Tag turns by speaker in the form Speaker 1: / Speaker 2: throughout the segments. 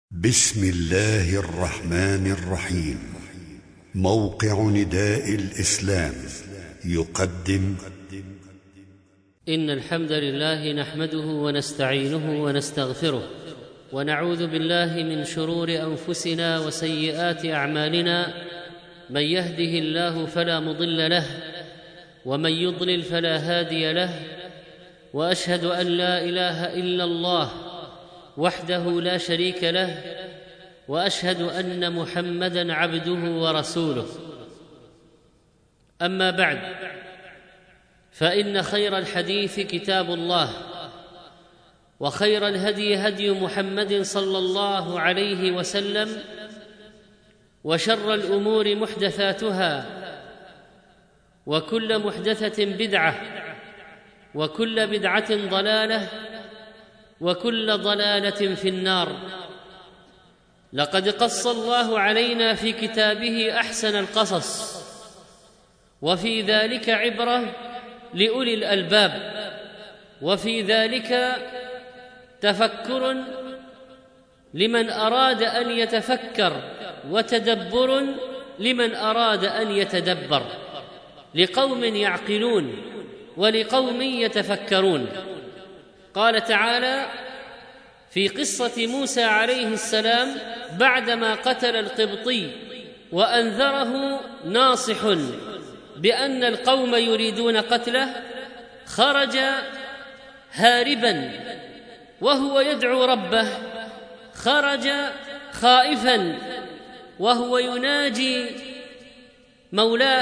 Speaker 1: بسم الله الرحمن الرحيم. موقع نداء الإسلام يقدم
Speaker 2: إن الحمد لله نحمده ونستعينه ونستغفره ونعوذ بالله من شرور أنفسنا وسيئات أعمالنا. من يهده الله فلا مضل له ومن يضلل فلا هادي له، وأشهد أن لا إله إلا الله وحده لا شريك له، وأشهد أن محمدًا عبده ورسوله. أما بعد، فإن خير الحديث كتاب الله، وخير الهدي هدي محمد صلى الله عليه وسلم، وشر الأمور محدثاتها، وكل محدثة بدعة، وكل بدعة ضلالة، وكل ضلالة في النار. لقد قص الله علينا في كتابه أحسن القصص، وفي ذلك عبرة لأولي الألباب، وفي ذلك تفكر لمن أراد أن يتفكر، وتدبر لمن أراد أن يتدبر، لقوم يعقلون ولقوم يتفكرون. قال تعالى في قصة موسى عليه السلام بعدما قتل القبطي وأنذره ناصح بأن القوم يريدون قتله، خرج هاربا وهو يدعو ربه، خرج خائفا وهو يناجي مولاه،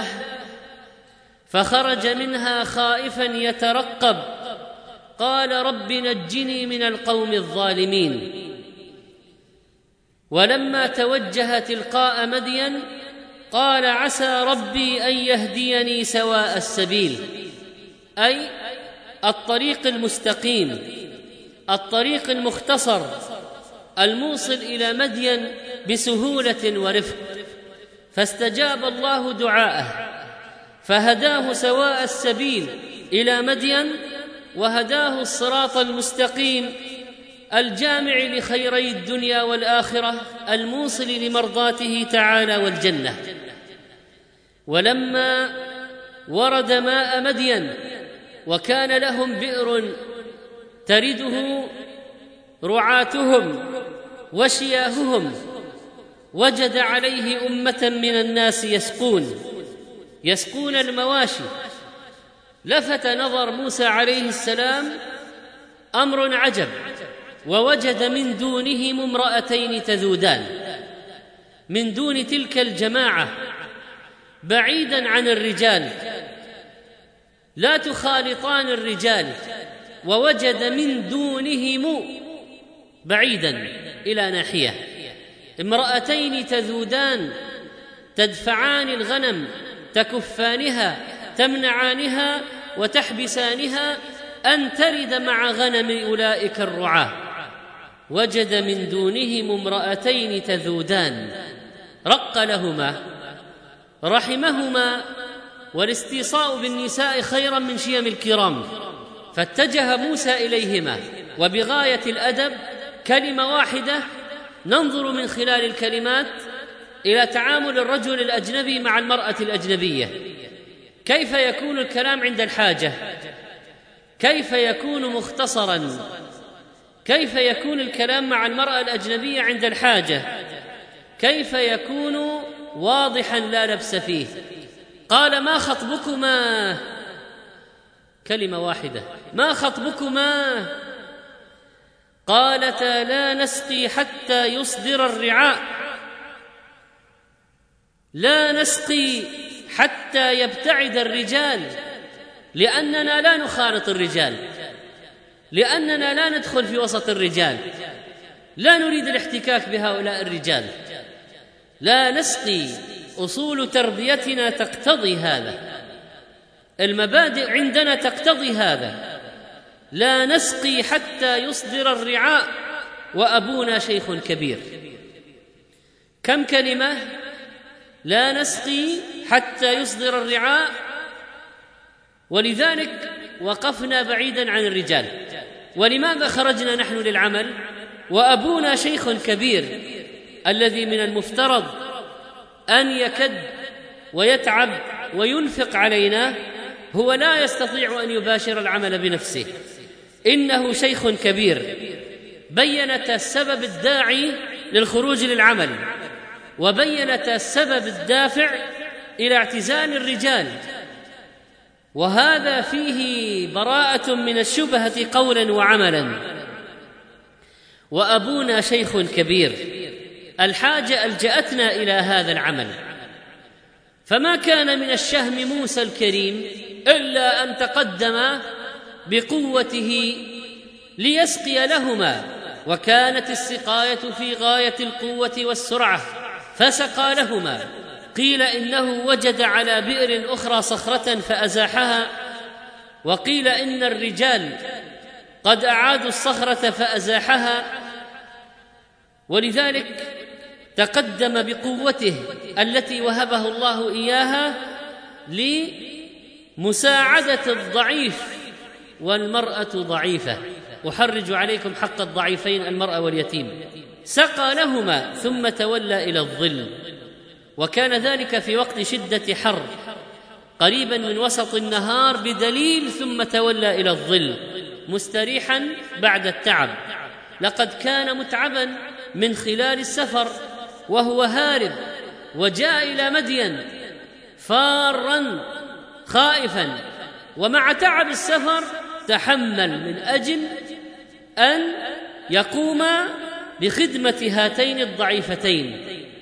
Speaker 2: فخرج منها خائفا يترقب، قال رب نجني من القوم الظالمين. ولما توجه تلقاء مدين قال عسى ربي أن يهديني سواء السبيل، أي الطريق المستقيم، الطريق المختصر الموصل إلى مدين بسهولة ورفق. فاستجاب الله دعاءه فهداه سواء السبيل إلى مدين، وهداه الصراط المستقيم الجامع لخيري الدنيا والآخرة الموصل لمرضاته تعالى والجنة. ولما ورد ماء مدين وكان لهم بئر ترده رعاتهم وشياههم، وجد عليه أمة من الناس يسقون المواشي. لفت نظر موسى عليه السلام أمر عجب، ووجد من دونهم امرأتين تذودان، من دون تلك الجماعة بعيدا عن الرجال، لا تخالطان الرجال، ووجد من دونهم بعيدا إلى ناحية امرأتين تذودان تدفعان الغنم، تكفانها، تمنعانها وتحبسانها أن ترد مع غنم أولئك الرعاة. وجد من دونهم امرأتين تذودان، رق لهما، رحمهما، والاستيصاء بالنساء خيرا من شيم الكرام. فاتجه موسى إليهما وبغاية الأدب، كلمة واحدة ننظر من خلال الكلمات إلى تعامل الرجل الأجنبي مع المرأة الأجنبية. كيف يكون الكلام عند الحاجة؟ كيف يكون مختصرا؟ كيف يكون الكلام مع المرأة الأجنبية عند الحاجة؟ كيف يكون واضحا لا لبس فيه؟ قال ما خطبكما، كلمة واحدة، ما خطبكما؟ قالتا لا نسقي حتى يصدر الرعاء، لا نسقي حتى يبتعد الرجال، لأننا لا نخالط الرجال، لأننا لا ندخل في وسط الرجال، لا نريد الاحتكاك بهؤلاء الرجال، لا نسقي. أصول تربيتنا تقتضي هذا، المبادئ عندنا تقتضي هذا، لا نسقي حتى يصدر الرعاء وأبونا شيخ كبير. كم كلمة؟ لا نسقي حتى يصدر الرعاء. ولذلك وقفنا بعيدا عن الرجال. ولماذا خرجنا نحن للعمل؟ وأبونا شيخ كبير الذي من المفترض أن يكد ويتعب وينفق علينا هو لا يستطيع أن يباشر العمل بنفسه، إنه شيخ كبير. بينت السبب الداعي للخروج للعمل، وبينت السبب الدافع إلى اعتزال الرجال، وهذا فيه براءة من الشبهة قولا وعملا. وأبونا شيخ كبير، الحاجة ألجأتنا إلى هذا العمل، فما كان من الشهم موسى الكريم إلا أن تقدم بقوته ليسقي لهما، وكانت السقاية في غاية القوة والسرعة، فسقى لهما. قيل إنه وجد على بئر أخرى صخرة فأزاحها، وقيل إن الرجال قد أعادوا الصخرة فأزاحها، ولذلك تقدم بقوته التي وهبه الله إياها لمساعدة الضعيف، والمرأة ضعيفة، أحرج عليكم حق الضعيفين المرأة واليتيم. سقى لهما ثم تولى إلى الظل، وكان ذلك في وقت شدة حر قريبا من وسط النهار بدليل، ثم تولى إلى الظل مستريحا بعد التعب. لقد كان متعبا من خلال السفر وهو هارب، وجاء إلى مدين فارا خائفا، ومع تعب السفر تحمل من أجل أن يقوم بخدمة هاتين الضعيفتين.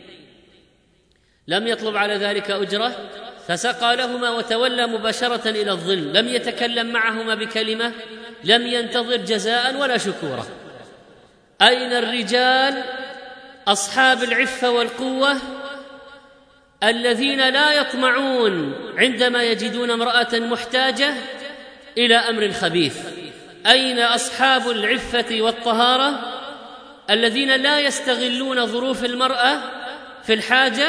Speaker 2: لم يطلب على ذلك أجرة، فسقى لهما وتولى مباشرة إلى الظل، لم يتكلم معهما بكلمة، لم ينتظر جزاء ولا شكورا. أين الرجال أصحاب العفة والقوة الذين لا يطمعون عندما يجدون امرأة محتاجة إلى أمر خبيث؟ أين أصحاب العفة والطهارة الذين لا يستغلون ظروف المرأة في الحاجة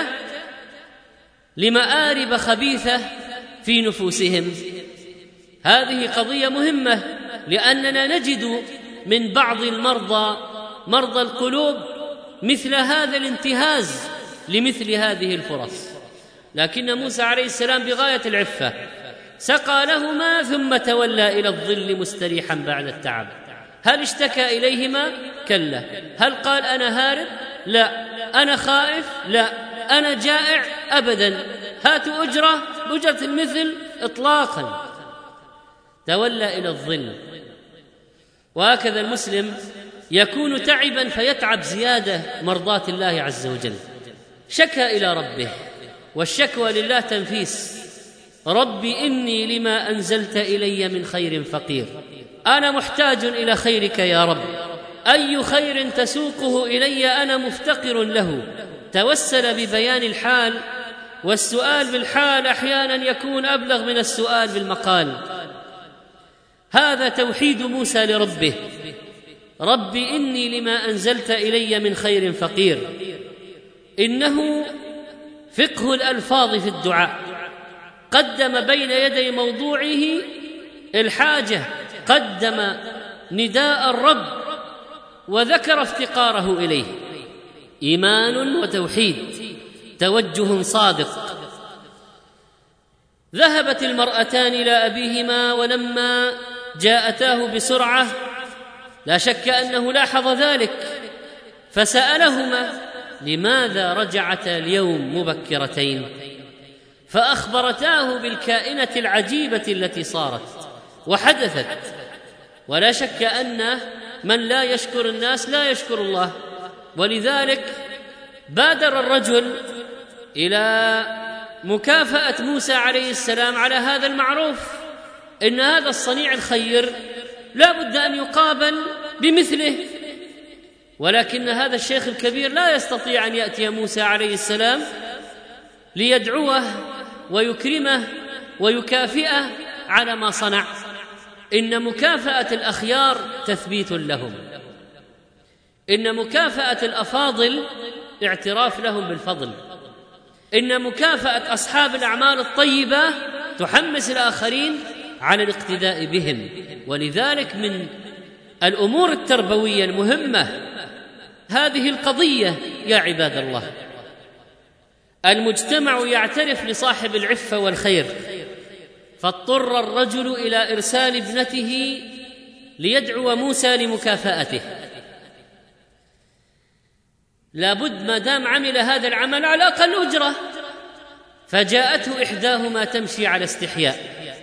Speaker 2: لمآرب خبيثة في نفوسهم؟ هذه قضية مهمة، لأننا نجد من بعض مرضى القلوب مثل هذا الانتهاز لمثل هذه الفرص. لكن موسى عليه السلام بغاية العفة سقى لهما ثم تولى إلى الظل مستريحا بعد التعب. هل اشتكى إليهما؟ كلا. هل قال أنا هارب؟ لا. أنا خائف؟ لا. أنا جائع؟ أبدا. هاتوا أجرة المثل؟ إطلاقا. تولى إلى الظل. وهكذا المسلم يكون تعبا فيتعب زيادة مرضاة الله عز وجل. شكى إلى ربه، والشكوى لله تنفيس. رب إني لما أنزلت إلي من خير فقير، أنا محتاج إلى خيرك يا رب، أي خير تسوقه إلي أنا مفتقر له. توسل ببيان الحال، والسؤال بالحال أحيانا يكون أبلغ من السؤال بالمقال. هذا توحيد موسى لربه. رب إني لما أنزلت إلي من خير فقير. إنه فقه الألفاظ في الدعاء، قدم بين يدي موضوعه الحاجة، قدم نداء الرب وذكر افتقاره إليه. إيمان وتوحيد، توجه صادق. ذهبت المرأتان إلى أبيهما، ولما جاءتاه بسرعة لا شك أنه لاحظ ذلك، فسألهما لماذا رجعتا اليوم مبكرتين، فأخبرتاه بالكائنة العجيبة التي صارت وحدثت. ولا شك أن من لا يشكر الناس لا يشكر الله، ولذلك بادر الرجل إلى مكافأة موسى عليه السلام على هذا المعروف، إن هذا الصنيع الخير لا بد أن يقابل بمثله. ولكن هذا الشيخ الكبير لا يستطيع أن يأتي موسى عليه السلام ليدعوه ويكرمه ويكافئه على ما صنع. إن مكافأة الأخيار تثبيت لهم، إن مكافأة الأفاضل اعتراف لهم بالفضل، إن مكافأة أصحاب الأعمال الطيبة تحمس الآخرين على الاقتداء بهم. ولذلك من الأمور التربوية المهمة هذه القضية يا عباد الله. المجتمع يعترف لصاحب العفة والخير، فاضطر الرجل إلى إرسال ابنته ليدعو موسى لمكافأته. لابد ما دام عمل هذا العمل على أقل أجرة. فجاءته إحداهما تمشي على استحياء،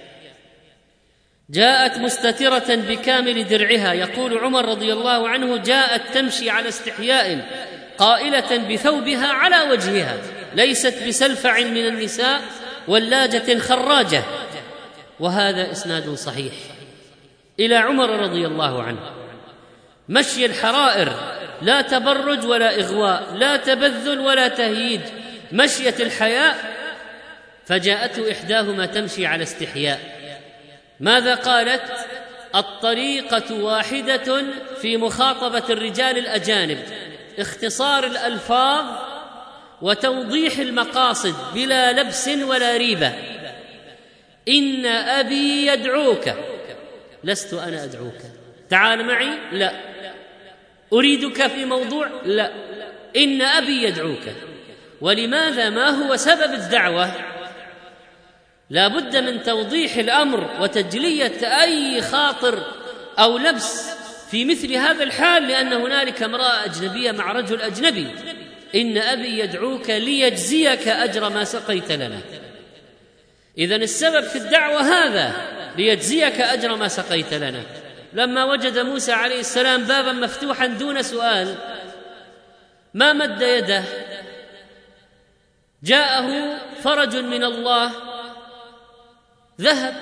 Speaker 2: جاءت مستترة بكامل درعها. يقول عمر رضي الله عنه: جاءت تمشي على استحياء قائلة بثوبها على وجهها، ليست بسلفع من النساء ولاجة خراجة. وهذا إسناد صحيح إلى عمر رضي الله عنه. مشي الحرائر، لا تبرج ولا إغواء، لا تبذل ولا تهييج، مشية الحياء. فجاءته إحداهما تمشي على استحياء. ماذا قالت؟ الطريقة واحدة في مخاطبة الرجال الأجانب: اختصار الألفاظ وتوضيح المقاصد بلا لبس ولا ريبة. إن أبي يدعوك، لست أنا أدعوك، تعال معي، لا. أريدك في موضوع، لا. إن أبي يدعوك. ولماذا؟ ما هو سبب الدعوة؟ لا بد من توضيح الأمر وتجلية أي خاطر أو لبس في مثل هذا الحال، لأن هنالك امرأة أجنبية مع رجل أجنبي. إن أبي يدعوك ليجزيك أجر ما سقيت لنا. إذن السبب في الدعوة هذا، ليجزيك أجر ما سقيت لنا. لما وجد موسى عليه السلام بابا مفتوحا دون سؤال، ما مد يده، جاءه فرج من الله، ذهب.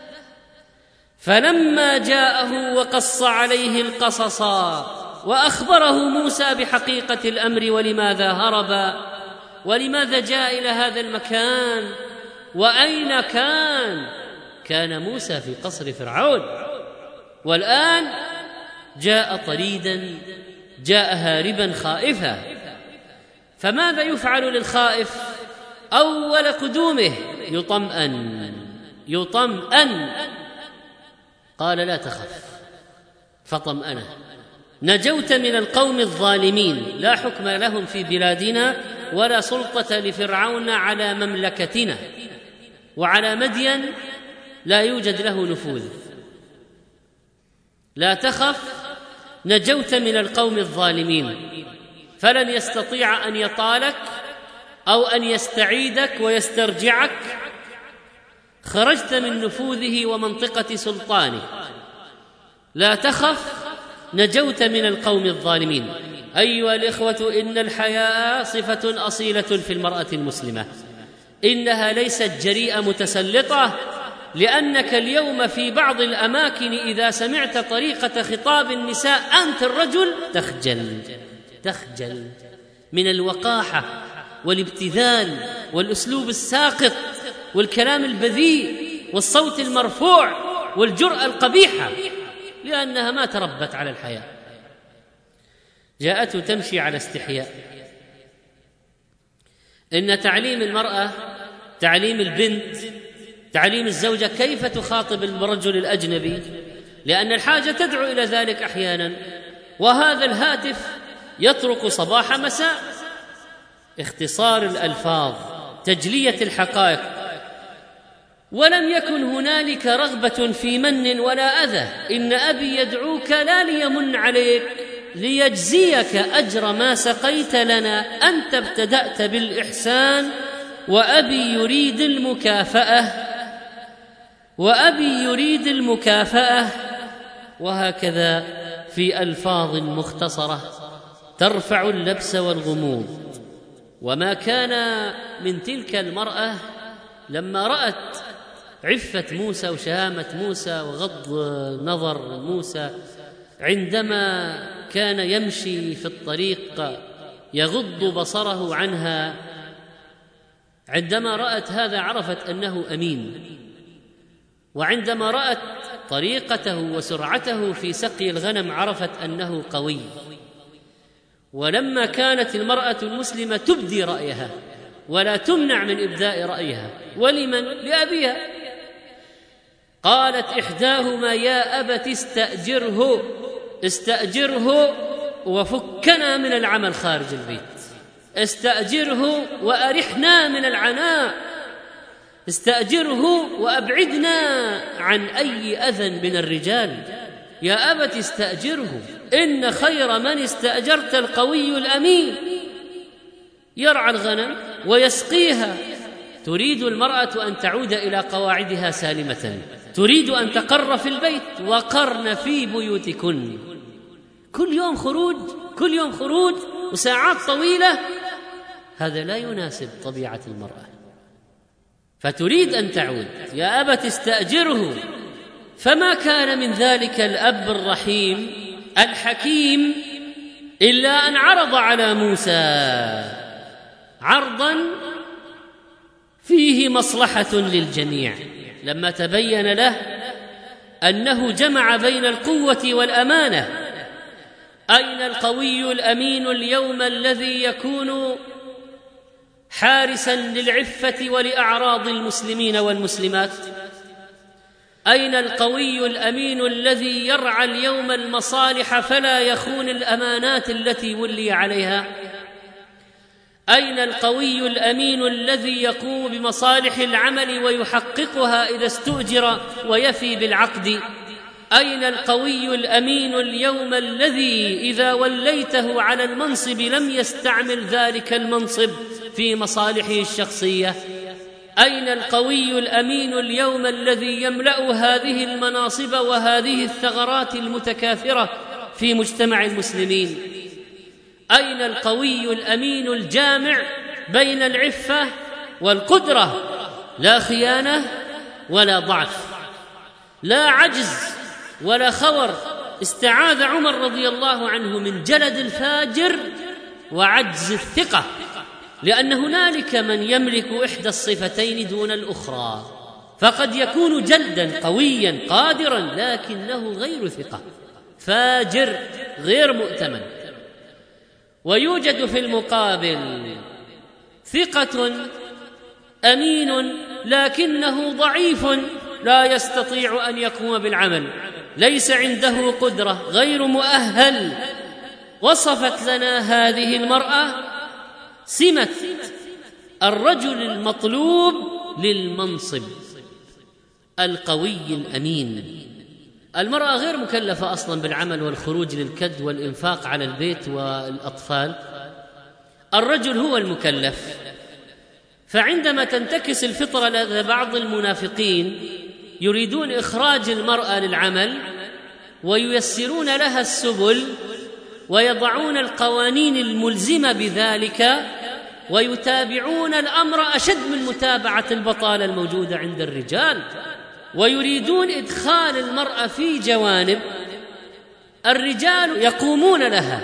Speaker 2: فلما جاءه وقص عليه القصص وأخبره موسى بحقيقة الأمر ولماذا هرب ولماذا جاء إلى هذا المكان وأين كان موسى في قصر فرعون، والآن جاء طريدا، جاء هاربا خائفا. فماذا يفعل للخائف أول قدومه؟ يطمئن. قال: لا تخف، فطمأنه. نجوت من القوم الظالمين، لا حكم لهم في بلادنا ولا سلطة لفرعون على مملكتنا، وعلى مدين لا يوجد له نفوذ. لا تخف، نجوت من القوم الظالمين، فلن يستطيع أن يطالك أو أن يستعيدك ويسترجعك. خرجت من نفوذه ومنطقة سلطانه. لا تخف، نجوت من القوم الظالمين. أيها الإخوة، إن الحياء صفة أصيلة في المرأة المسلمة. إنها ليست جريئة متسلطة، لأنك اليوم في بعض الأماكن إذا سمعت طريقة خطاب النساء أنت الرجل تخجل من الوقاحة والابتذال والأسلوب الساقط والكلام البذيء والصوت المرفوع والجرأة القبيحة، لأنها ما تربت على الحياء. جاءته تمشي على استحياء. إن تعليم المرأة، تعليم البنت، تعليم الزوجة كيف تخاطب الرجل الأجنبي، لأن الحاجة تدعو إلى ذلك أحيانا، وهذا الهاتف يطرق صباح مساء. اختصار الألفاظ، تجلية الحقائق. ولم يكن هنالك رغبة في من ولا أذى. إن أبي يدعوك لا ليمن عليك، ليجزيك أجر ما سقيت لنا. أنت ابتدأت بالإحسان، وأبي يريد المكافأة. وهكذا في ألفاظ مختصرة ترفع اللبس والغموض. وما كان من تلك المرأة لما رأت عفة موسى وشهامة موسى وغض نظر موسى، عندما كان يمشي في الطريق يغض بصره عنها، عندما رأت هذا عرفت أنه أمين. وعندما رأت طريقته وسرعته في سقي الغنم عرفت أنه قوي. ولما كانت المرأة المسلمة تبدي رأيها ولا تمنع من إبداء رأيها، ولمن؟ لأبيها. قالت إحداهما: يا أبت استأجره وفكنا من العمل خارج البيت، استأجره وأرحنا من العناء، استأجره وأبعدنا عن أي أذى من الرجال. يا أبت استأجره إن خير من استأجرت القوي الأمين، يرعى الغنم ويسقيها. تريد المرأة أن تعود إلى قواعدها سالمة، تريد أن تقر في البيت، وقرن في بيوتكن. كل يوم خروج، كل يوم خروج وساعات طويلة، هذا لا يناسب طبيعة المرأة. فتريد أن تعود، يا أبت استأجره. فما كان من ذلك الأب الرحيم الحكيم إلا أن عرض على موسى عرضا فيه مصلحة للجميع، لما تبين له أنه جمع بين القوة والأمانة. أين القوي الأمين اليوم الذي يكون حارسا للعفة ولأعراض المسلمين والمسلمات؟ أين القوي الأمين الذي يرعى اليوم المصالح فلا يخون الأمانات التي ولي عليها؟ أين القوي الأمين الذي يقوم بمصالح العمل ويحققها إذا استؤجر ويفي بالعقد؟ أين القوي الأمين اليوم الذي إذا وليته على المنصب لم يستعمل ذلك المنصب في مصالحه الشخصية؟ أين القوي الأمين اليوم الذي يملأ هذه المناصب وهذه الثغرات المتكاثرة في مجتمع المسلمين؟ أين القوي الأمين الجامع بين العفة والقدرة؟ لا خيانة ولا ضعف، لا عجز ولا خور. استعاذ عمر رضي الله عنه من جلد الفاجر وعجز الثقة، لأن هنالك من يملك إحدى الصفتين دون الأخرى، فقد يكون جلدا قويا قادرا لكنه غير ثقة، فاجر غير مؤتمن. ويوجد في المقابل ثقة أمين لكنه ضعيف لا يستطيع أن يقوم بالعمل، ليس عنده قدرة، غير مؤهل. وصفت لنا هذه المرأة سمة الرجل المطلوب للمنصب، القوي الأمين. المرأة غير مكلفة أصلا بالعمل والخروج للكد والإنفاق على البيت والأطفال، الرجل هو المكلف. فعندما تنتكس الفطرة لدى بعض المنافقين يريدون إخراج المرأة للعمل وييسرون لها السبل ويضعون القوانين الملزمة بذلك ويتابعون الأمر أشد من متابعة البطالة الموجودة عند الرجال، ويريدون إدخال المرأة في جوانب الرجال يقومون لها،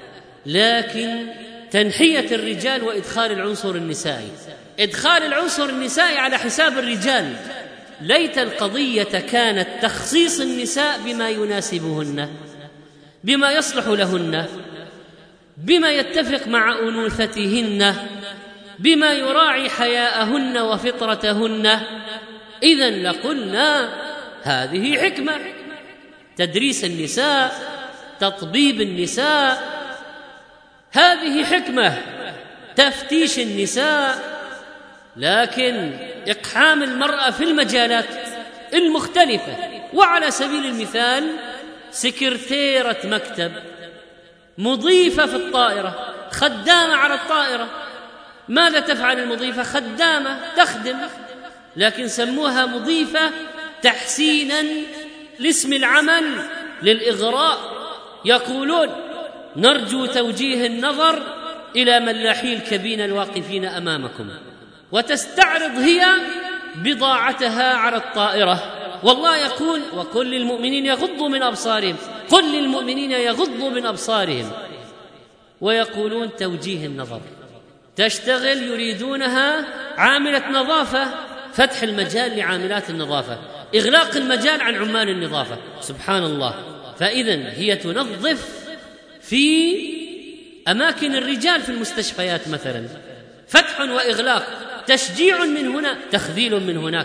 Speaker 2: لكن تنحية الرجال وإدخال العنصر النسائي، إدخال العنصر النسائي على حساب الرجال. ليت القضية كانت تخصيص النساء بما يناسبهن، بما يصلح لهن، بما يتفق مع أنوثتهن، بما يراعي حياءهن وفطرتهن. إذن لقلنا هذه حكمة، تدريس النساء، تطبيب النساء، هذه حكمة، تفتيش النساء. لكن إقحام المرأة في المجالات المختلفة، وعلى سبيل المثال سكرتيرة مكتب، مضيفة في الطائرة، خدامة على الطائرة، ماذا تفعل المضيفة؟ خدامة تخدم، لكن سموها مضيفة تحسينا لاسم العمل للإغراء. يقولون نرجو توجيه النظر إلى ملاحي الكبين الواقفين أمامكم، وتستعرض هي بضاعتها على الطائرة. والله يقول وقل للمؤمنين يغضوا من أبصارهم، قل للمؤمنين يغضوا من أبصارهم، ويقولون توجيه النظر. تشتغل يريدونها عاملة نظافة، فتح المجال لعاملات النظافة، إغلاق المجال عن عمال النظافة. سبحان الله. فإذن هي تنظف في أماكن الرجال في المستشفيات مثلا، فتح وإغلاق، تشجيع من هنا، تخذيل من هناك.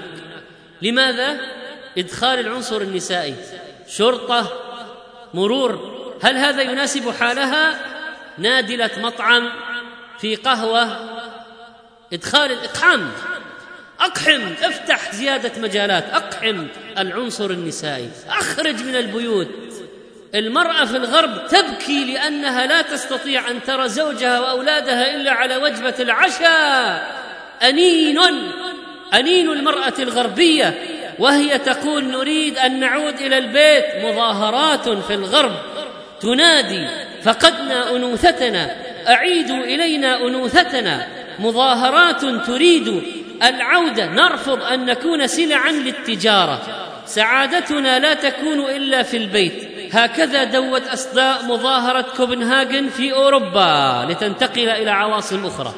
Speaker 2: لماذا؟ إدخال العنصر النسائي، شرطة، مرور، هل هذا يناسب حالها؟ نادلة مطعم في قهوة، إدخال الإقحام، أقحم، افتح زيادة مجالات، أقحم العنصر النسائي، أخرج من البيوت. المرأة في الغرب تبكي لأنها لا تستطيع أن ترى زوجها وأولادها إلا على وجبة العشاء. أنين المرأة الغربية وهي تقول نريد أن نعود إلى البيت. مظاهرات في الغرب تنادي فقدنا أنوثتنا، أعيدوا إلينا أنوثتنا. مظاهرات تريد العودة، نرفض أن نكون سلعا للتجارة، سعادتنا لا تكون إلا في البيت. هكذا دوت أصداء مظاهرة كوبنهاجن في أوروبا لتنتقل إلى عواصم أخرى.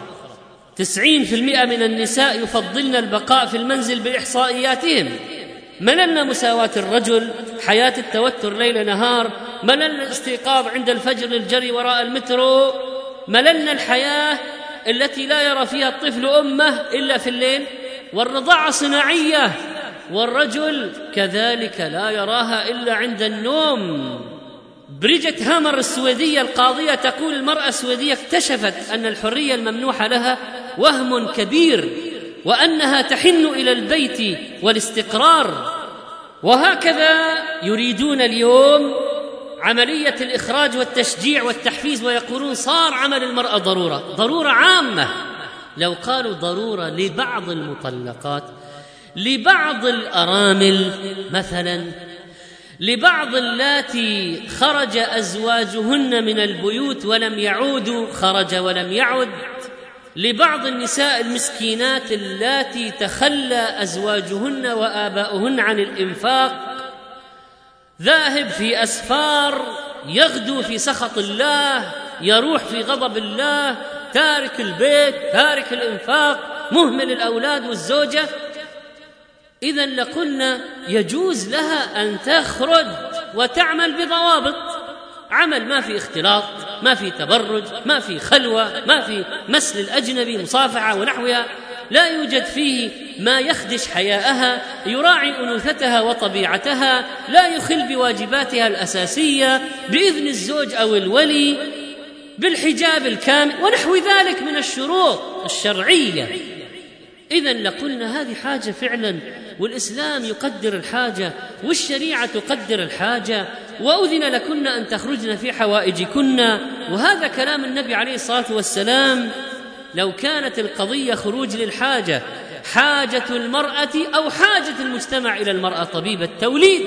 Speaker 2: 90% من النساء يفضلن البقاء في المنزل بإحصائياتهم. مللنا مساواة الرجل، حياة التوتر ليل نهار، مللنا الاستيقاظ عند الفجر للجري وراء المترو، مللنا الحياة التي لا يرى فيها الطفل أمه إلا في الليل، والرضاعة صناعية، والرجل كذلك لا يراها إلا عند النوم. بريجيت هامر السويدية القاضية تقول المرأة السويدية اكتشفت أن الحرية الممنوحة لها وهم كبير، وأنها تحن إلى البيت والاستقرار. وهكذا يريدون اليوم عملية الإخراج والتشجيع والتحفيز، ويقولون صار عمل المرأة ضرورة عامة. لو قالوا ضرورة لبعض المطلقات، لبعض الأرامل مثلا، لبعض اللاتي خرج أزواجهن من البيوت ولم يعودوا، خرج ولم يعد، لبعض النساء المسكينات اللاتي تخلى أزواجهن وآباؤهن عن الإنفاق، ذاهب في أسفار، يغدو في سخط الله، يروح في غضب الله، تارك البيت، تارك الإنفاق، مهمل الأولاد والزوجة. إذن لقلنا يجوز لها أن تخرج وتعمل بضوابط، عمل ما في اختلاط، ما في تبرج، ما في خلوة، ما في مس الأجنبي، مصافحة ونحوها، لا يوجد فيه ما يخدش حياءها، يراعي أنوثتها وطبيعتها، لا يخل بواجباتها الأساسية، بإذن الزوج أو الولي، بالحجاب الكامل ونحو ذلك من الشروط الشرعية. إذن لقلنا هذه حاجة فعلا، والإسلام يقدر الحاجة، والشريعة تقدر الحاجة، وأذن لكن أن تخرجن في حوائجكن. وهذا كلام النبي عليه الصلاة والسلام. لو كانت القضية خروج للحاجة، حاجة المرأة أو حاجة المجتمع إلى المرأة طبيب التوليد،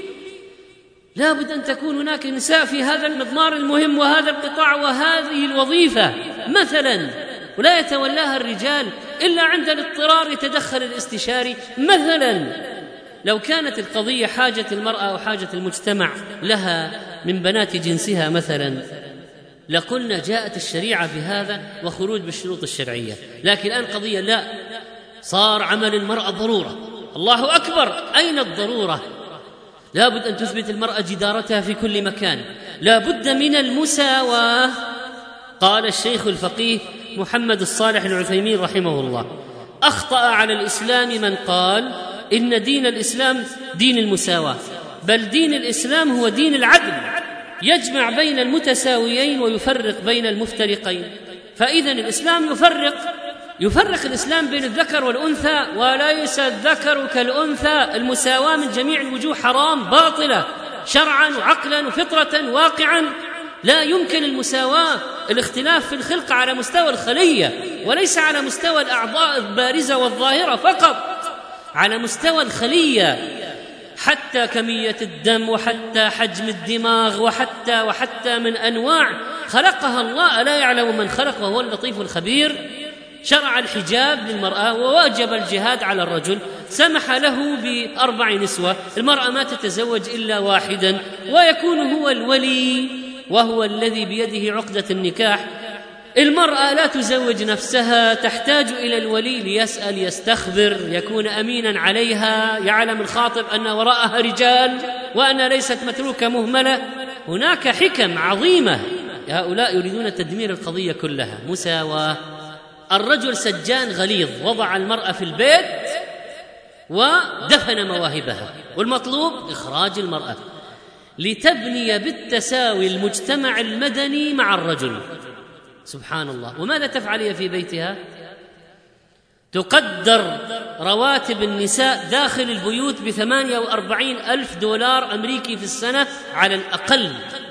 Speaker 2: لا بد أن تكون هناك نساء في هذا المضمار المهم وهذا القطاع وهذه الوظيفة مثلا، ولا يتولاها الرجال إلا عند الاضطرار يتدخل الاستشاري مثلا. لو كانت القضية حاجة المرأة أو حاجة المجتمع لها من بنات جنسها مثلا، لقلنا جاءت الشريعة بهذا وخروج بالشروط الشرعية. لكن الآن قضية لا، صار عمل المرأة ضرورة. الله أكبر، أين الضرورة؟ لا بد أن تثبت المرأة جدارتها في كل مكان، لا بد من المساواة. قال الشيخ الفقيه محمد الصالح العثيمين رحمه الله: أخطأ على الإسلام من قال إن دين الإسلام دين المساواة، بل دين الإسلام هو دين العدل، يجمع بين المتساويين ويفرق بين المفترقين. فإذا الإسلام يفرق الإسلام بين الذكر والأنثى، وليس الذكر كالأنثى. المساواة من جميع الوجوه حرام باطلة شرعا وعقلا وفطرة واقعا. لا يمكن المساواة، الاختلاف في الخلق على مستوى الخلية، وليس على مستوى الأعضاء البارزة والظاهرة فقط، على مستوى الخلية، حتى كمية الدم وحتى حجم الدماغ وحتى من أنواع خلقها الله. ألا يعلم من خلق وهو اللطيف الخبير؟ شرع الحجاب للمرأة وواجب الجهاد على الرجل، سمح له ب4 نسوة، المرأة ما تتزوج إلا واحدا، ويكون هو الولي وهو الذي بيده عقدة النكاح. المرأة لا تزوج نفسها، تحتاج إلى الولي ليسأل، يستخبر، يكون أمينا عليها، يعلم الخاطب أن وراءها رجال وأن ليست متروكة مهملة. هناك حكم عظيمة. هؤلاء يريدون تدمير القضية كلها. مساواة. الرجل سجان غليظ، وضع المرأة في البيت ودفن مواهبها، والمطلوب إخراج المرأة. لتبني بالتساوي المجتمع المدني مع الرجل. سبحان الله. وماذا تفعل هي في بيتها؟ تقدر رواتب النساء داخل البيوت $48,000 أمريكي في السنة على الأقل.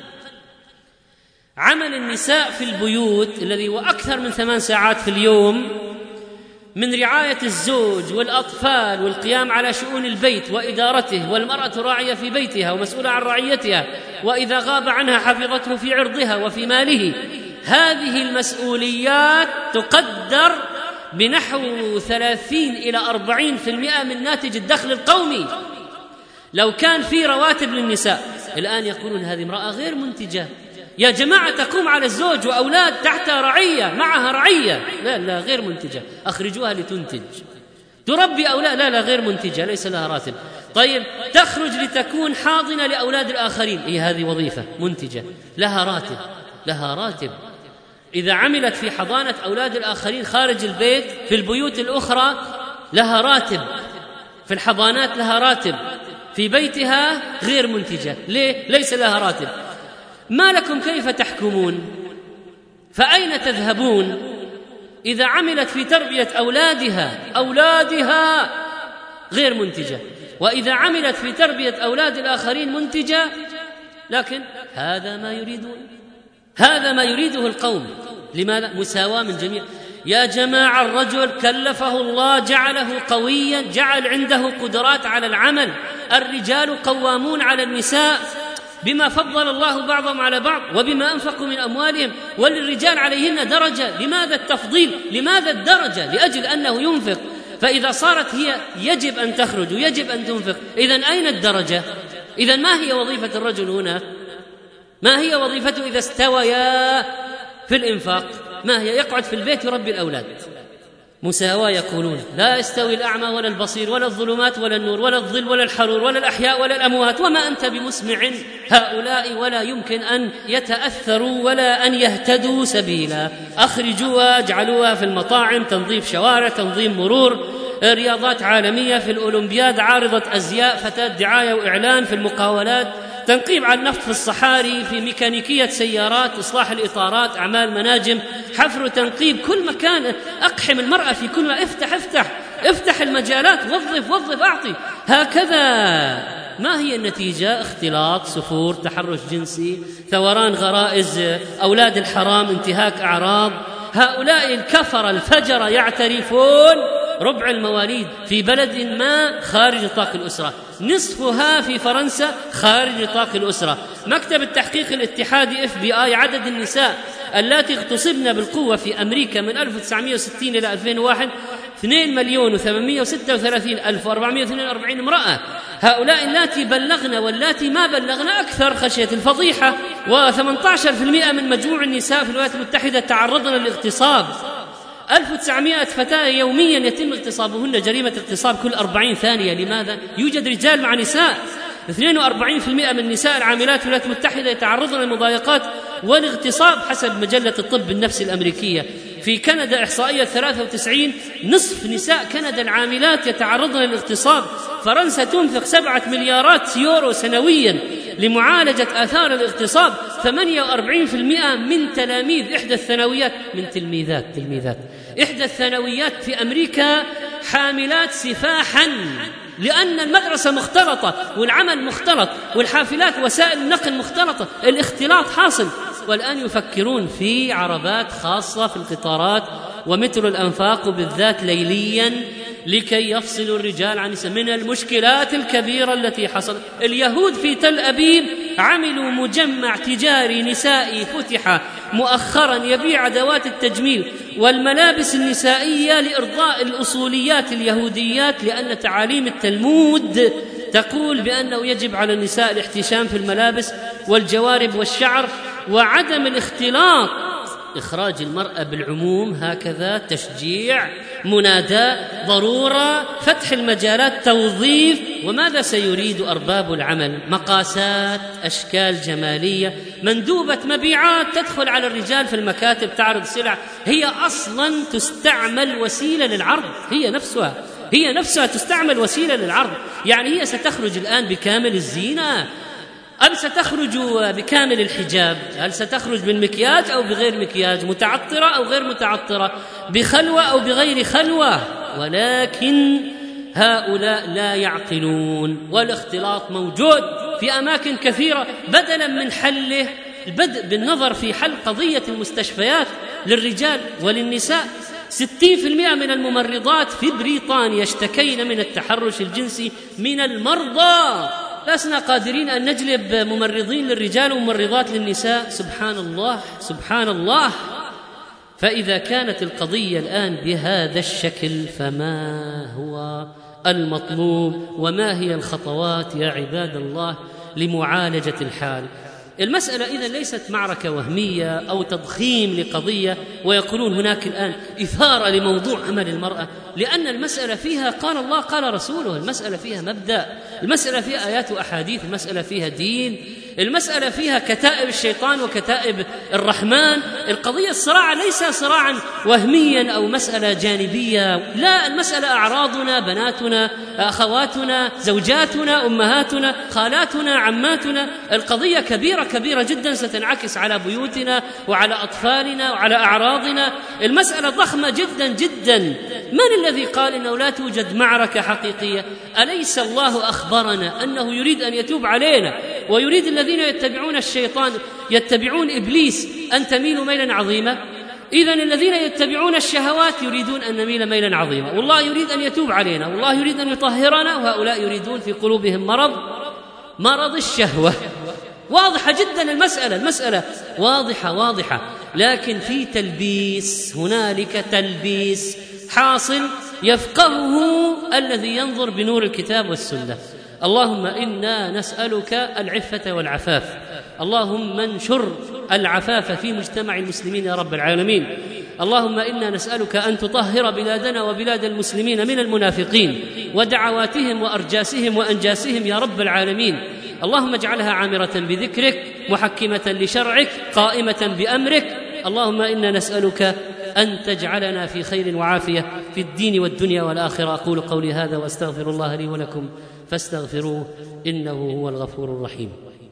Speaker 2: عمل النساء في البيوت الذي هو أكثر من 8 ساعات في اليوم من رعاية الزوج والأطفال والقيام على شؤون البيت وإدارته، والمرأة راعية في بيتها ومسؤولة عن رعيتها، وإذا غاب عنها حفظته في عرضها وفي ماله. هذه المسؤوليات تقدر بنحو 30 إلى 40% من ناتج الدخل القومي. لو كان في رواتب للنساء، الآن يقولون هذه امرأة غير منتجة. يا جماعة، تقوم على الزوج وأولاد تحتها رعية، معها رعية. لا غير منتجة، أخرجوها لتنتج. تربي أولاد، لا غير منتجة، ليس لها راتب. طيب، تخرج لتكون حاضنة لأولاد الآخرين، هذه وظيفة منتجة، لها راتب. إذا عملت في حضانة أولاد الآخرين خارج البيت في البيوت الأخرى لها راتب، في الحضانات لها راتب، في بيتها غير منتجة. ليه؟ ليس لها راتب. ما لكم كيف تحكمون؟ فأين تذهبون إذا عملت في تربية أولادها غير منتجة، وإذا عملت في تربية أولاد الآخرين منتجة؟ لكن هذا ما يريده القوم. لماذا؟ مساواة من جميع. يا جماعة، الرجل كلفه الله، جعله قويا، جعل عنده قدرات على العمل. الرجال قوامون على النساء بما فضل الله بعضهم على بعض وبما أنفقوا من أموالهم، وللرجال عليهن درجة. لماذا التفضيل؟ لماذا الدرجة؟ لأجل أنه ينفق. فإذا صارت هي يجب أن تخرج ويجب أن تنفق، إذن أين الدرجة؟ إذن ما هي وظيفة الرجل هنا؟ ما هي وظيفته إذا استويا في الإنفاق؟ ما هي؟ يقعد في البيت يربي الأولاد. مساواة يقولون، لا يستوي الأعمى ولا البصير ولا الظلمات ولا النور ولا الظل ولا الحرور ولا الأحياء ولا الأموات، وما أنت بمسمع هؤلاء ولا يمكن أن يتأثروا ولا أن يهتدوا سبيلا. أخرجوها، اجعلوها في المطاعم، تنظيف شوارع، تنظيم مرور، رياضات عالمية، في الأولمبياد، عارضة أزياء، فتاة دعاية وإعلان، في المقاولات، تنقيب عن النفط في الصحاري، في ميكانيكية سيارات، إصلاح الإطارات، أعمال مناجم، حفر وتنقيب، كل مكان. أقحم المرأة في كل ما. افتح المجالات، وظف أعطي. هكذا. ما هي النتيجة؟ اختلاط، سفور، تحرش جنسي، ثوران غرائز أولاد الحرام، انتهاك أعراض. هؤلاء الكفر الفجر يعترفون ربع المواليد في بلد ما خارج نطاق الأسرة، نصفها في فرنسا خارج نطاق الأسرة. مكتب التحقيق الاتحادي FBI عدد النساء التي اغتصبن بالقوة في أمريكا من 1960 إلى 2001 2,836,442 امرأة. هؤلاء اللاتي بلغن واللاتي ما بلغن أكثر خشية الفضيحة. و18% من مجموع النساء في الولايات المتحدة تعرضن للاغتصاب. 1900 فتاة يوميا يتم اغتصابهن، جريمة اغتصاب كل 40 ثانية. لماذا؟ يوجد رجال مع نساء. 42% من النساء العاملات في الولايات المتحدة يتعرضن للمضايقات والاغتصاب حسب مجلة الطب النفسي الأمريكية. في كندا إحصائية 93 نصف نساء كندا العاملات يتعرضن للاغتصاب. فرنسا تنفق 7 مليارات يورو سنويا لمعالجة آثار الاغتصاب. 48% من تلاميذ إحدى الثانويات، من تلميذات إحدى الثانويات في أمريكا حاملات سفاحا، لأن المدرسة مختلطة والعمل مختلط والحافلات وسائل النقل مختلطة، الاختلاط حاصل. والآن يفكرون في عربات خاصة في القطارات ومترو الأنفاق، وبالذات ليليا، لكي يفصلوا الرجال عن النساء. من المشكلات الكبيرة التي حصلت، اليهود في تل أبيب عملوا مجمع تجاري نسائي فتح مؤخرا يبيع أدوات التجميل والملابس النسائية لإرضاء الأصوليات اليهوديات، لأن تعاليم التلمود تقول بأنه يجب على النساء الاحتشام في الملابس والجوارب والشعر وعدم الاختلاط. إخراج المرأة بالعموم هكذا، تشجيع، مناداة، ضرورة، فتح المجالات، توظيف. وماذا سيريد أرباب العمل؟ مقاسات، أشكال جمالية، مندوبة مبيعات تدخل على الرجال في المكاتب تعرض سلع هي أصلا تستعمل وسيلة للعرض. هي نفسها تستعمل وسيلة للعرض. يعني هي ستخرج الآن بكامل الزينة. أم ستخرج بكامل الحجاب؟ هل ستخرج بالمكياج أو بغير مكياج، متعطرة أو غير متعطرة، بخلوة أو بغير خلوة؟ ولكن هؤلاء لا يعقلون، والاختلاط موجود في أماكن كثيرة. بدلا من حله البدء بالنظر في حل قضية المستشفيات للرجال وللنساء. 60% من الممرضات في بريطانيا اشتكين من التحرش الجنسي من المرضى. لسنا قادرين أن نجلب ممرضين للرجال وممرضات للنساء. سبحان الله سبحان الله. فإذا كانت القضية الآن بهذا الشكل فما هو المطلوب وما هي الخطوات يا عباد الله لمعالجة الحال؟ المسألة إذن ليست معركة وهمية أو تضخيم لقضية ويقولون هناك الآن إثارة لموضوع عمل المرأة، لأن المسألة فيها قال الله قال رسوله، المسألة فيها مبدأ، المسألة فيها آيات وأحاديث، المسألة فيها دين، المسألة فيها كتائب الشيطان وكتائب الرحمن. القضية الصراع ليس صراعا وهميا أو مسألة جانبية، لا، المسألة أعراضنا، بناتنا، أخواتنا، زوجاتنا، أمهاتنا، خالاتنا، عماتنا. القضية كبيرة كبيرة جدا ستنعكس على بيوتنا وعلى أطفالنا وعلى أعراضنا. المسألة ضخمة جدا جدا. من الذي قال إنه لا توجد معركة حقيقية؟ أليس الله أخبرنا أنه يريد أن يتوب علينا ويريد الذين يتبعون الشيطان يتبعون إبليس أن تميلوا ميلا عظيما؟ إذن الذين يتبعون الشهوات يريدون أن نميل ميلا عظيما، والله يريد أن يتوب علينا، والله يريد أن يطهرنا، وهؤلاء يريدون في قلوبهم مرض الشهوة. واضحة جدا المسألة واضحة، لكن في تلبيس، هنالك تلبيس حاصل يفقهه الذي ينظر بنور الكتاب والسنة. اللهم إنا نسألك العفة والعفاف، اللهم انشر العفاف في مجتمع المسلمين يا رب العالمين. اللهم إنا نسألك أن تطهر بلادنا وبلاد المسلمين من المنافقين ودعواتهم وأرجاسهم وأنجاسهم يا رب العالمين. اللهم اجعلها عامرة بذكرك محكمة لشرعك قائمة بأمرك. اللهم إنا نسألك أن تجعلنا في خير وعافية في الدين والدنيا والآخرة. أقول قولي هذا وأستغفر الله لي ولكم فاستغفروه إنه هو الغفور الرحيم.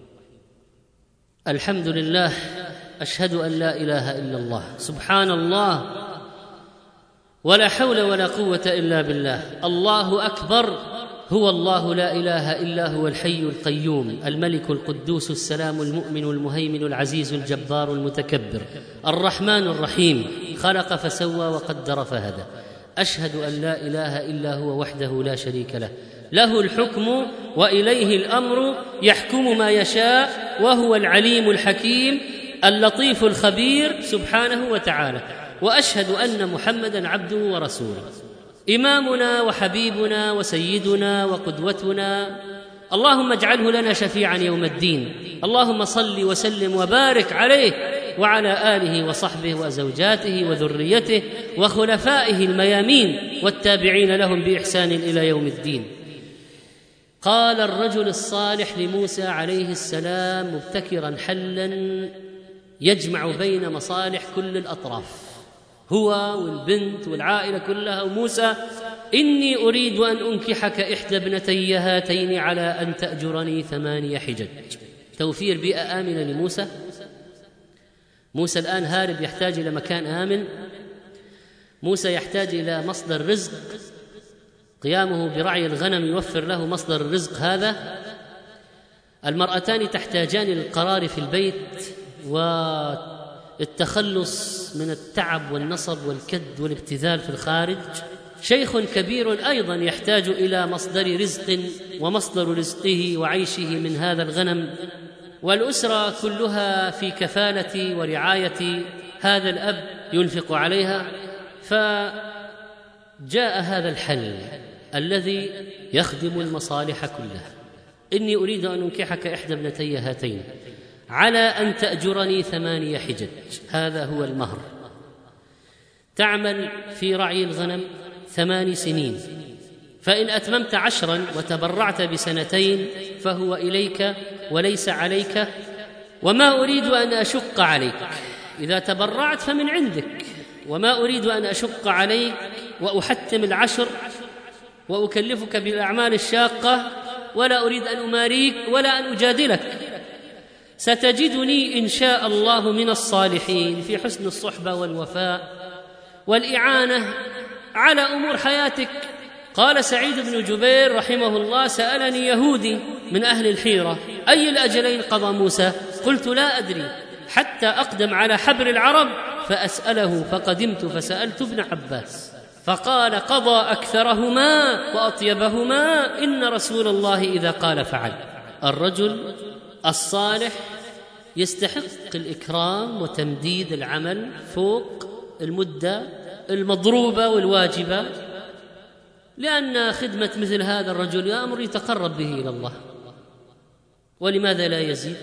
Speaker 2: الحمد لله، أشهد أن لا إله إلا الله، سبحان الله ولا حول ولا قوة إلا بالله. الله أكبر، هو الله لا إله إلا هو الحي القيوم الملك القدوس السلام المؤمن المهيمن العزيز الجبار المتكبر الرحمن الرحيم، خلق فسوى وقدر فهدى. أشهد أن لا إله إلا هو وحده لا شريك له، له الحكم وإليه الأمر، يحكم ما يشاء وهو العليم الحكيم اللطيف الخبير سبحانه وتعالى. وأشهد أن محمدًا عبده ورسوله، إمامنا وحبيبنا وسيدنا وقدوتنا. اللهم اجعله لنا شفيعا يوم الدين. اللهم صل وسلم وبارك عليه وعلى آله وصحبه وزوجاته وذريته وخلفائه الميامين والتابعين لهم بإحسان إلى يوم الدين. قال الرجل الصالح لموسى عليه السلام مبتكرا حلا يجمع بين مصالح كل الأطراف، هو والبنت والعائلة كلها وموسى: إني أريد أن أنكحك إحدى ابنتي هاتين على أن تأجرني 8 حجج. توفير بيئة آمنة لموسى. موسى الآن هارب، يحتاج إلى مكان آمن. موسى يحتاج إلى مصدر رزق، قيامه برعي الغنم يوفر له مصدر الرزق هذا. المرأتان تحتاجان للقرار في البيت والتخلص من التعب والنصب والكد والابتذال في الخارج. شيخ كبير أيضا يحتاج إلى مصدر رزق، ومصدر رزقه وعيشه من هذا الغنم. والأسرة كلها في كفالة ورعاية هذا الأب ينفق عليها. فجاء هذا الحل الذي يخدم المصالح كلها: إني أريد أن أنكحك إحدى ابنتي هاتين على أن تأجرني 8 حجج. هذا هو المهر. تعمل في رعي الغنم 8 سنين، فإن أتممت 10 وتبرعت ب2 فهو إليك وليس عليك، وما أريد أن أشق عليك. إذا تبرعت فمن عندك، وما أريد أن أشق عليك وأحتم 10 وأكلفك بالأعمال الشاقة، ولا أريد أن أماريك ولا أن أجادلك. ستجدني إن شاء الله من الصالحين في حسن الصحبة والوفاء والإعانة على أمور حياتك. قال سعيد بن جبير رحمه الله: سألني يهودي من أهل الحيرة: أي الأجلين قضى موسى؟ قلت: لا أدري حتى أقدم على حبر العرب فأسأله، فقدمت فسألت ابن عباس فقال: قضى أكثرهما وأطيبهما، إن رسول الله إذا قال فعل. الرجل الصالح يستحق الإكرام وتمديد العمل فوق المدة المضروبة والواجبة، لأن خدمة مثل هذا الرجل أمر يتقرب به إلى الله. ولماذا لا يزيد؟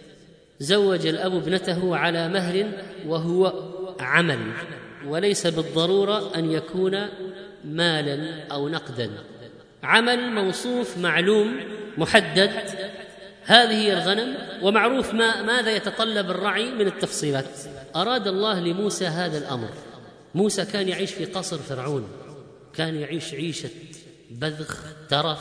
Speaker 2: زوج الأب ابنته على مهر وهو عمل، وليس بالضرورة أن يكون مالا أو نقدا، عمل موصوف معلوم محدد. هذه هي الغنم، ومعروف ماذا يتطلب الرعي من التفصيلات. أراد الله لموسى هذا الأمر. موسى كان يعيش في قصر فرعون، كان يعيش عيشة بذخ ترف،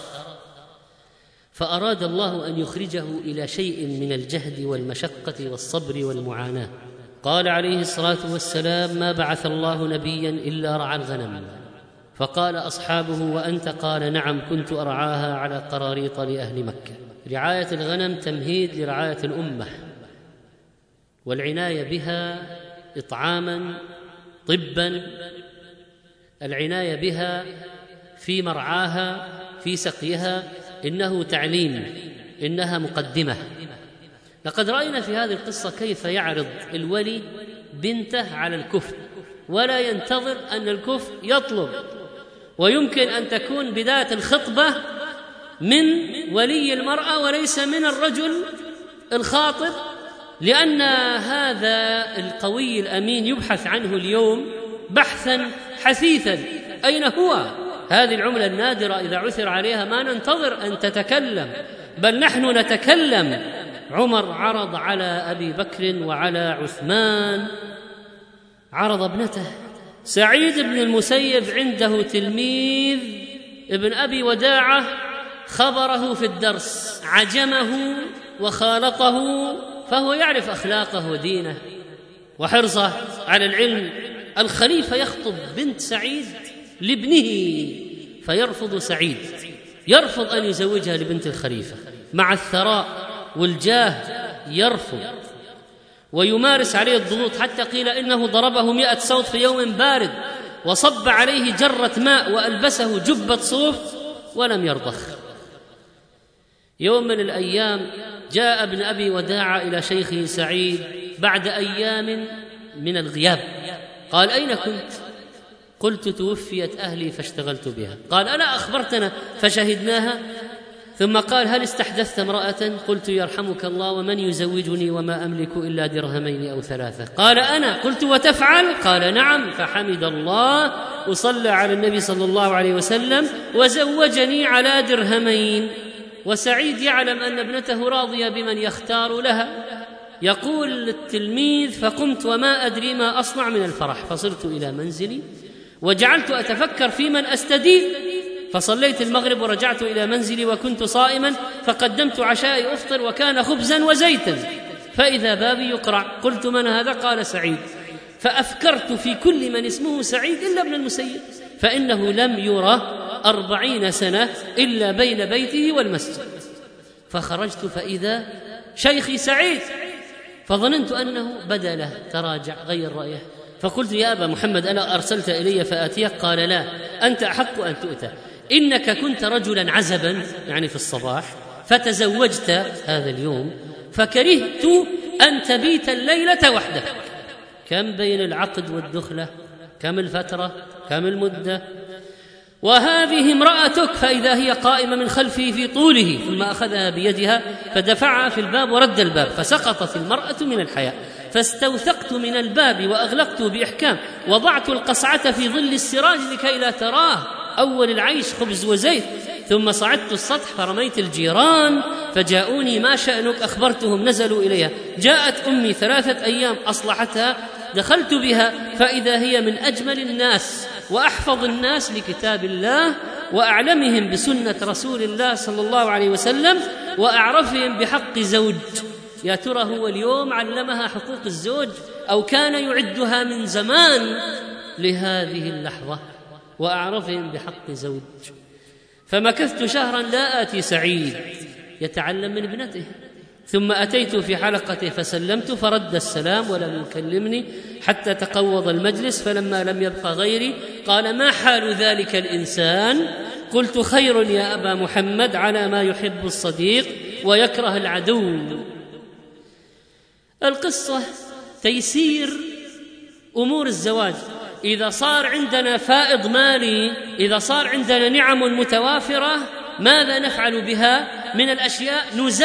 Speaker 2: فأراد الله أن يخرجه إلى شيء من الجهد والمشقة والصبر والمعاناة. قال عليه الصلاة والسلام: ما بعث الله نبيا إلا رعى الغنم. فقال أصحابه: وأنت؟ قال: نعم، كنت أرعاها على قراريط لأهل مكة. رعاية الغنم تمهيد لرعاية الأمة والعناية بها إطعاما، طبا، العناية بها في مرعاها، في سقيها، إنه تعليم، إنها مقدمة. لقد رأينا في هذه القصة كيف يعرض الولي بنته على الكفء، ولا ينتظر أن الكفء يطلب، ويمكن أن تكون بداية الخطبة من ولي المرأة وليس من الرجل الخاطب، لأن هذا القوي الأمين يبحث عنه اليوم بحثا حثيثا. أين هو؟ هذه العملة النادرة إذا عثر عليها ما ننتظر أن تتكلم، بل نحن نتكلم. عمر عرض على أبي بكر وعلى عثمان، عرض ابنته. سعيد بن المسيب عنده تلميذ ابن أبي وداعة خبره في الدرس، عجمه وخالطه، فهو يعرف أخلاقه ودينه وحرصه على العلم. الخليفة يخطب بنت سعيد لابنه فيرفض سعيد، يرفض أن يزوجها لبنت الخليفة، مع الثراء والجاه يرفض، ويمارس عليه الضغوط، حتى قيل إنه ضربه 100 صوت في يوم بارد، وصب عليه جرة ماء، وألبسه جبة صوف، ولم يرضخ. يوم من الأيام جاء ابن أبي وداعة إلى شيخه سعيد بعد أيام من الغياب، قال: أين كنت؟ قلت: توفيت أهلي فاشتغلت بها. قال: ألا أخبرتنا فشهدناها؟ ثم قال: هل استحدثت امرأة؟ قلت: يرحمك الله، ومن يزوجني وما أملك إلا درهمين أو 3. قال: أنا. قلت: وتفعل؟ قال: نعم. فحمد الله وصلى على النبي صلى الله عليه وسلم وزوجني على درهمين. وسعيد يعلم أن ابنته راضية بمن يختار لها. يقول للتلميذ: فقمت وما أدري ما أصنع من الفرح، فصرت إلى منزلي وجعلت أتفكر في من أستدين، فصليت المغرب ورجعت إلى منزلي وكنت صائما، فقدمت عشائي أفطر وكان خبزا وزيتا، فإذا بابي يقرع. قلت: من هذا؟ قال: سعيد. فأفكرت في كل من اسمه سعيد إلا ابن المسيب، فإنه لم يرى 40 سنة إلا بين بيته والمسجد. فخرجت فإذا شيخي سعيد، فظننت أنه بدا له، تراجع، غير رأيه. فقلت: يا أبا محمد، ألا أرسلت إلي فآتيك؟ قال: لا، أنت أحق أن تؤتى، إنك كنت رجلا عزبا، يعني في الصباح، فتزوجت هذا اليوم، فكرهت أن تبيت الليلة وحدك. كم بين العقد والدخلة؟ كم الفترة؟ كم المدة؟ وهذه امرأتك، فإذا هي قائمة من خلفه في طوله، ثم أخذها بيدها فدفعها في الباب ورد الباب، فسقطت المرأة من الحياء، فاستوثقت من الباب وأغلقته بإحكام، وضعت القصعة في ظل السراج لكي لا تراه، أول العيش خبز وزيت، ثم صعدت السطح فرميت الجيران فجاءوني: ما شأنك؟ أخبرتهم، نزلوا إليها. جاءت أمي 3 أيام أصلحتها، دخلت بها فإذا هي من أجمل الناس وأحفظ الناس لكتاب الله، وأعلمهم بسنة رسول الله صلى الله عليه وسلم، وأعرفهم بحق زوج. يا ترى هو اليوم علمها حقوق الزوج أو كان يعدها من زمان لهذه اللحظة؟ وأعرفهم بحق زوج. فمكثت شهرا لا آتي سعيد يتعلم من ابنته، ثم أتيت في حلقته فسلمت فرد السلام ولم يكلمني حتى تقوض المجلس، فلما لم يبق غيري قال: ما حال ذلك الإنسان؟ قلت: خير يا أبا محمد، على ما يحب الصديق ويكره العدو. القصة تيسير أمور الزواج. إذا صار عندنا فائض مالي، إذا صار عندنا نعم متوافرة، ماذا نفعل بها من الأشياء؟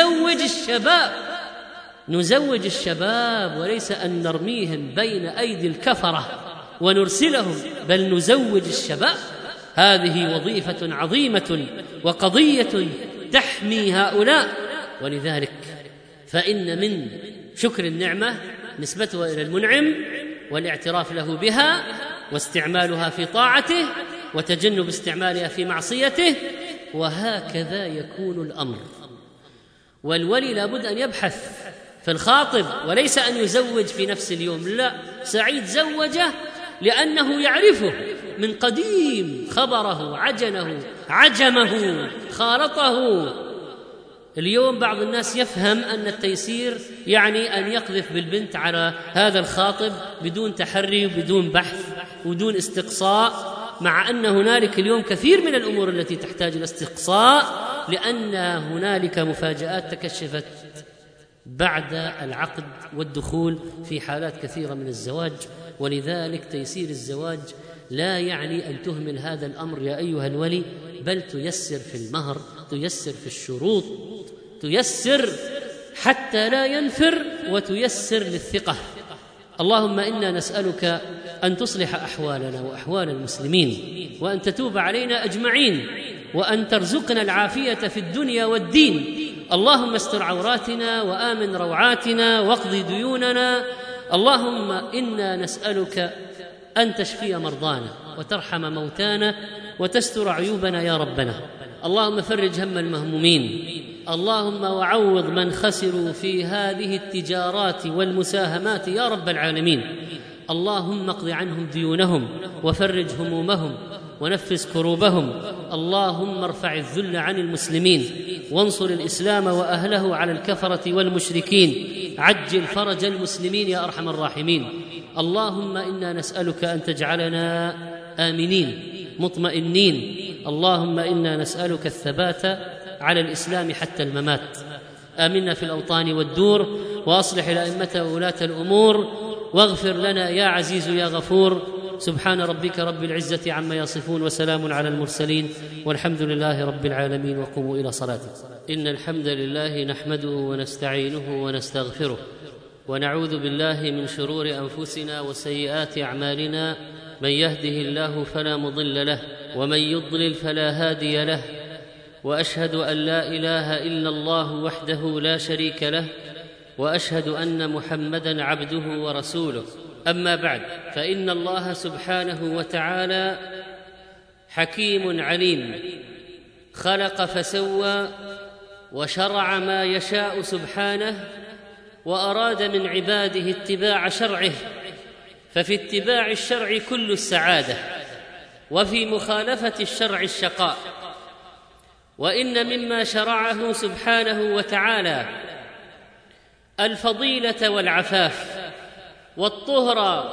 Speaker 2: نزوج الشباب، وليس أن نرميهم بين أيدي الكفرة ونرسلهم، بل نزوج الشباب. هذه وظيفة عظيمة وقضية تحمي هؤلاء. ولذلك فإن من شكر النعمة نسبتها إلى المنعم والاعتراف له بها واستعمالها في طاعته وتجنب استعمالها في معصيته، وهكذا يكون الأمر. والولي لابد أن يبحث في الخاطب، وليس أن يزوج في نفس اليوم. لا، سعيد زوجه لأنه يعرفه من قديم، خبره، عجمه، خالطه. اليوم بعض الناس يفهم أن التيسير يعني أن يقذف بالبنت على هذا الخاطب بدون تحري وبدون بحث ودون استقصاء، مع أن هنالك اليوم كثير من الأمور التي تحتاج إلى استقصاء، لأن هنالك مفاجآت تكشفت بعد العقد والدخول في حالات كثيرة من الزواج. ولذلك تيسير الزواج لا يعني أن تهمل هذا الأمر يا أيها الولي، بل تيسر في المهر، تيسر في الشروط، تيسر حتى لا ينفر، وتيسر للثقة. اللهم إنا نسألك أن تصلح أحوالنا وأحوال المسلمين، وأن تتوب علينا أجمعين، وأن ترزقنا العافية في الدنيا والدين. اللهم استر عوراتنا وآمن روعاتنا واقض ديوننا. اللهم إنا نسألك أن تشفي مرضانا وترحم موتانا وتستر عيوبنا يا ربنا. اللهم فرج هم المهمومين. اللهم وعوض من خسروا في هذه التجارات والمساهمات يا رب العالمين. اللهم اقض عنهم ديونهم وفرج همومهم ونفس كروبهم. اللهم ارفع الذل عن المسلمين وانصر الإسلام وأهله على الكفرة والمشركين. عجل فرج المسلمين يا أرحم الراحمين. اللهم إنا نسألك أن تجعلنا آمنين مطمئنين. اللهم إنا نسألك الثبات على الإسلام حتى الممات. آمنا في الأوطان والدور، وأصلح الأئمة وولاة الأمور، واغفر لنا يا عزيز يا غفور. سبحان ربك رب العزة عما يصفون، وسلام على المرسلين، والحمد لله رب العالمين. وقوموا إلى صلاتكم. إن الحمد لله نحمده ونستعينه ونستغفره، ونعوذ بالله من شرور أنفسنا وسيئات أعمالنا. من يهده الله فلا مضل له، ومن يضلل فلا هادي له، وأشهد أن لا إله إلا الله وحده لا شريك له، وأشهد أن محمدًا عبده ورسوله. أما بعد، فإن الله سبحانه وتعالى حكيم عليم، خلق فسوى وشرع ما يشاء سبحانه، وأراد من عباده اتباع شرعه، ففي اتباع الشرع كل السعادة، وفي مخالفة الشرع الشقاء. وإن مما شرعه سبحانه وتعالى الفضيلة والعفاف والطهر،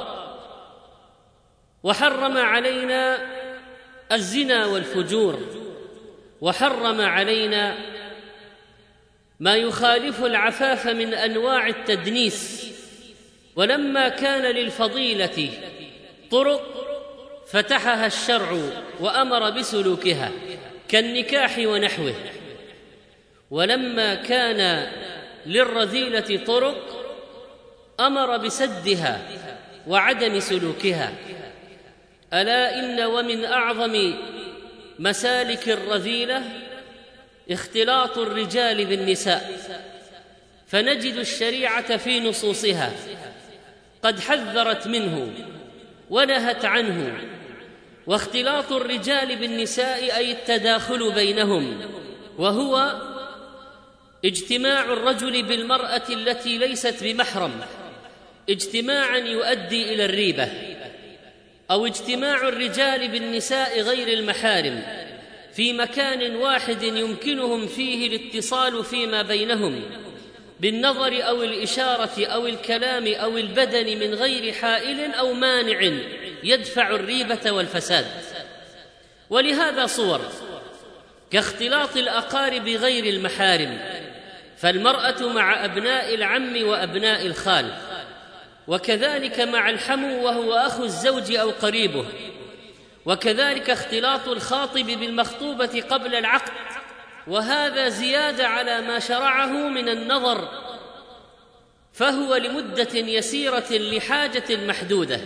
Speaker 2: وحرم علينا الزنا والفجور، وحرم علينا ما يخالف العفاف من أنواع التدنيس. ولما كان للفضيلة طرق فتحها الشرع وأمر بسلوكها كالنكاح ونحوه، ولما كان للرذيلة طرق أمر بسدها وعدم سلوكها. ألا إن ومن أعظم مسالك الرذيلة اختلاط الرجال بالنساء، فنجد الشريعة في نصوصها قد حذرت منه ونهت عنه. واختلاط الرجال بالنساء أي التداخل بينهم، وهو اجتماع الرجل بالمرأة التي ليست بمحرم اجتماعا يؤدي إلى الريبة، أو اجتماع الرجال بالنساء غير المحارم في مكان واحد يمكنهم فيه الاتصال فيما بينهم بالنظر أو الإشارة أو الكلام أو البدن من غير حائل أو مانع يدفع الريبة والفساد. ولهذا صور كاختلاط الأقارب غير المحارم، فالمرأة مع أبناء العم وأبناء الخال، وكذلك مع الحمو وهو أخو الزوج أو قريبه، وكذلك اختلاط الخاطب بالمخطوبة قبل العقد، وهذا زيادة على ما شرعه من النظر، فهو لمدة يسيرة لحاجة محدودة.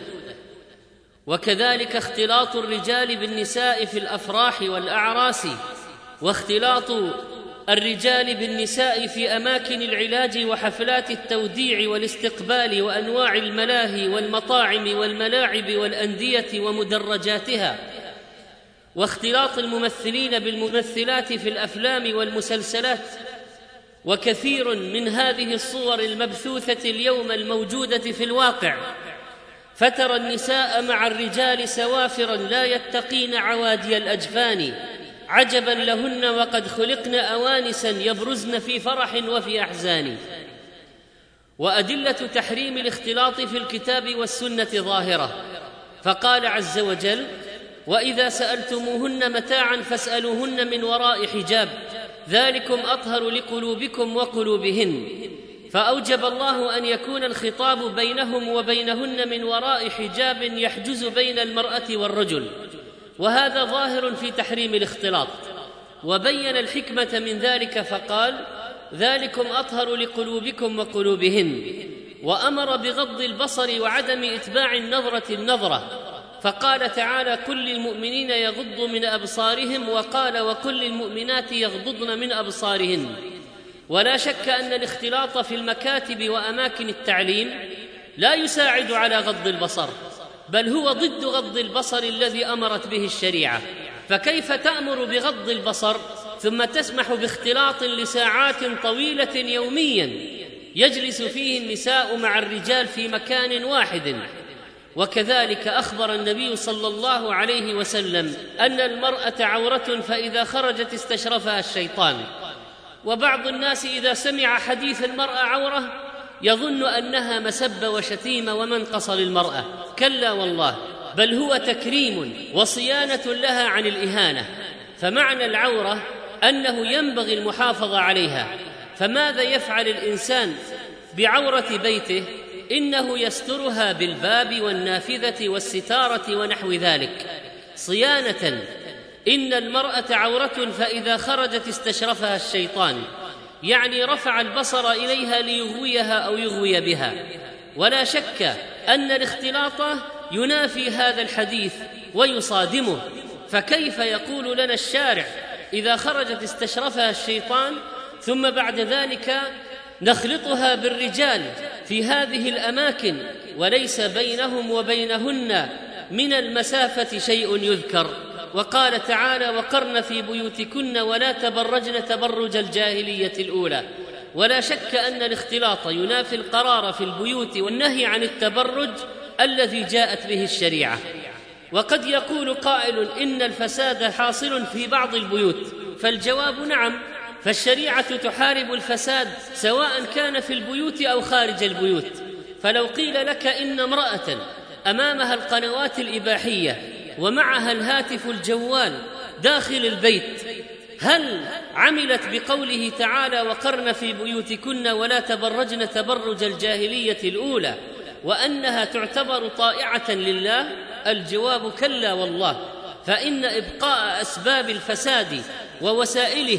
Speaker 2: وكذلك اختلاط الرجال بالنساء في الأفراح والأعراس، واختلاط الرجال بالنساء في أماكن العلاج وحفلات التوديع والاستقبال وأنواع الملاهي والمطاعم والملاعب والأندية ومدرجاتها، واختلاط الممثلين بالممثلات في الأفلام والمسلسلات. وكثير من هذه الصور المبثوثة اليوم الموجودة في الواقع، فترى النساء مع الرجال سوافرا لا يتقين عوادي الأجفان، عجبا لهن وقد خلقن أوانسا يبرزن في فرح وفي أحزان. وأدلة تحريم الاختلاط في الكتاب والسنة ظاهرة، فقال عز وجل: وإذا سألتموهن متاعا فاسألوهن من وراء حجاب ذلكم أطهر لقلوبكم وقلوبهن. فأوجب الله أن يكون الخطاب بينهم وبينهن من وراء حجاب يحجز بين المرأة والرجل، وهذا ظاهر في تحريم الاختلاط. وبين الحكمة من ذلك فقال: ذلكم أطهر لقلوبكم وقلوبهن. وأمر بغض البصر وعدم إتباع النظرة، فقال تعالى: كل المؤمنين يغضوا من أبصارهم، وقال: وكل المؤمنات يغضضن من أبصارهن. ولا شك أن الاختلاط في المكاتب وأماكن التعليم لا يساعد على غض البصر، بل هو ضد غض البصر الذي أمرت به الشريعة. فكيف تأمر بغض البصر ثم تسمح باختلاط لساعات طويلة يوميا يجلس فيه النساء مع الرجال في مكان واحد؟ وكذلك أخبر النبي صلى الله عليه وسلم أن المرأة عورة فإذا خرجت استشرفها الشيطان. وبعض الناس إذا سمع حديث المرأة عورة يظن أنها مسبة وشتيمة ومنقص للمرأة، كلا والله، بل هو تكريم وصيانة لها عن الإهانة. فمعنى العورة أنه ينبغي المحافظة عليها. فماذا يفعل الإنسان بعورة بيته؟ إنه يسترها بالباب والنافذة والستارة ونحو ذلك صيانة. إن المرأة عورة فإذا خرجت استشرفها الشيطان، يعني رفع البصر إليها ليغويها أو يغوي بها. ولا شك أن الاختلاط ينافي هذا الحديث ويصادمه، فكيف يقول لنا الشارع إذا خرجت استشرفها الشيطان ثم بعد ذلك نخلطها بالرجال في هذه الأماكن وليس بينهم وبينهن من المسافة شيء يذكر؟ وقال تعالى: وقرن في بيوتكن ولا تبرجن تبرج الجاهلية الأولى. ولا شك أن الاختلاط ينافي القرار في البيوت والنهي عن التبرج الذي جاءت به الشريعة. وقد يقول قائل إن الفساد حاصل في بعض البيوت، فالجواب نعم، فالشريعة تحارب الفساد سواء كان في البيوت أو خارج البيوت. فلو قيل لك إن امرأة أمامها القنوات الإباحية ومعها الهاتف الجوال داخل البيت، هل عملت بقوله تعالى: وقرن في بيوتكن ولا تبرجن تبرج الجاهلية الأولى، وأنها تعتبر طائعة لله؟ الجواب كلا والله، فإن إبقاء أسباب الفساد ووسائله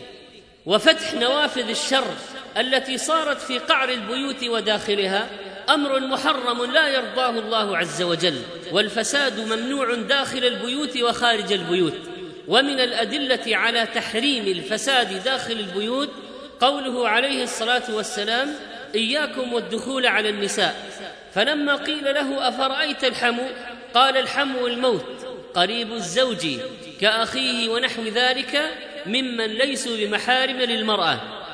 Speaker 2: وفتح نوافذ الشر التي صارت في قعر البيوت وداخلها أمر محرم لا يرضاه الله عز وجل، والفساد ممنوع داخل البيوت وخارج البيوت. ومن الأدلة على تحريم الفساد داخل البيوت قوله عليه الصلاة والسلام: إياكم والدخول على النساء. فلما قيل له: أفرأيت الحمو؟ قال: الحمو الموت، قريب الزوج كأخيه ونحو ذلك ممن ليسوا بمحارم للمرأة.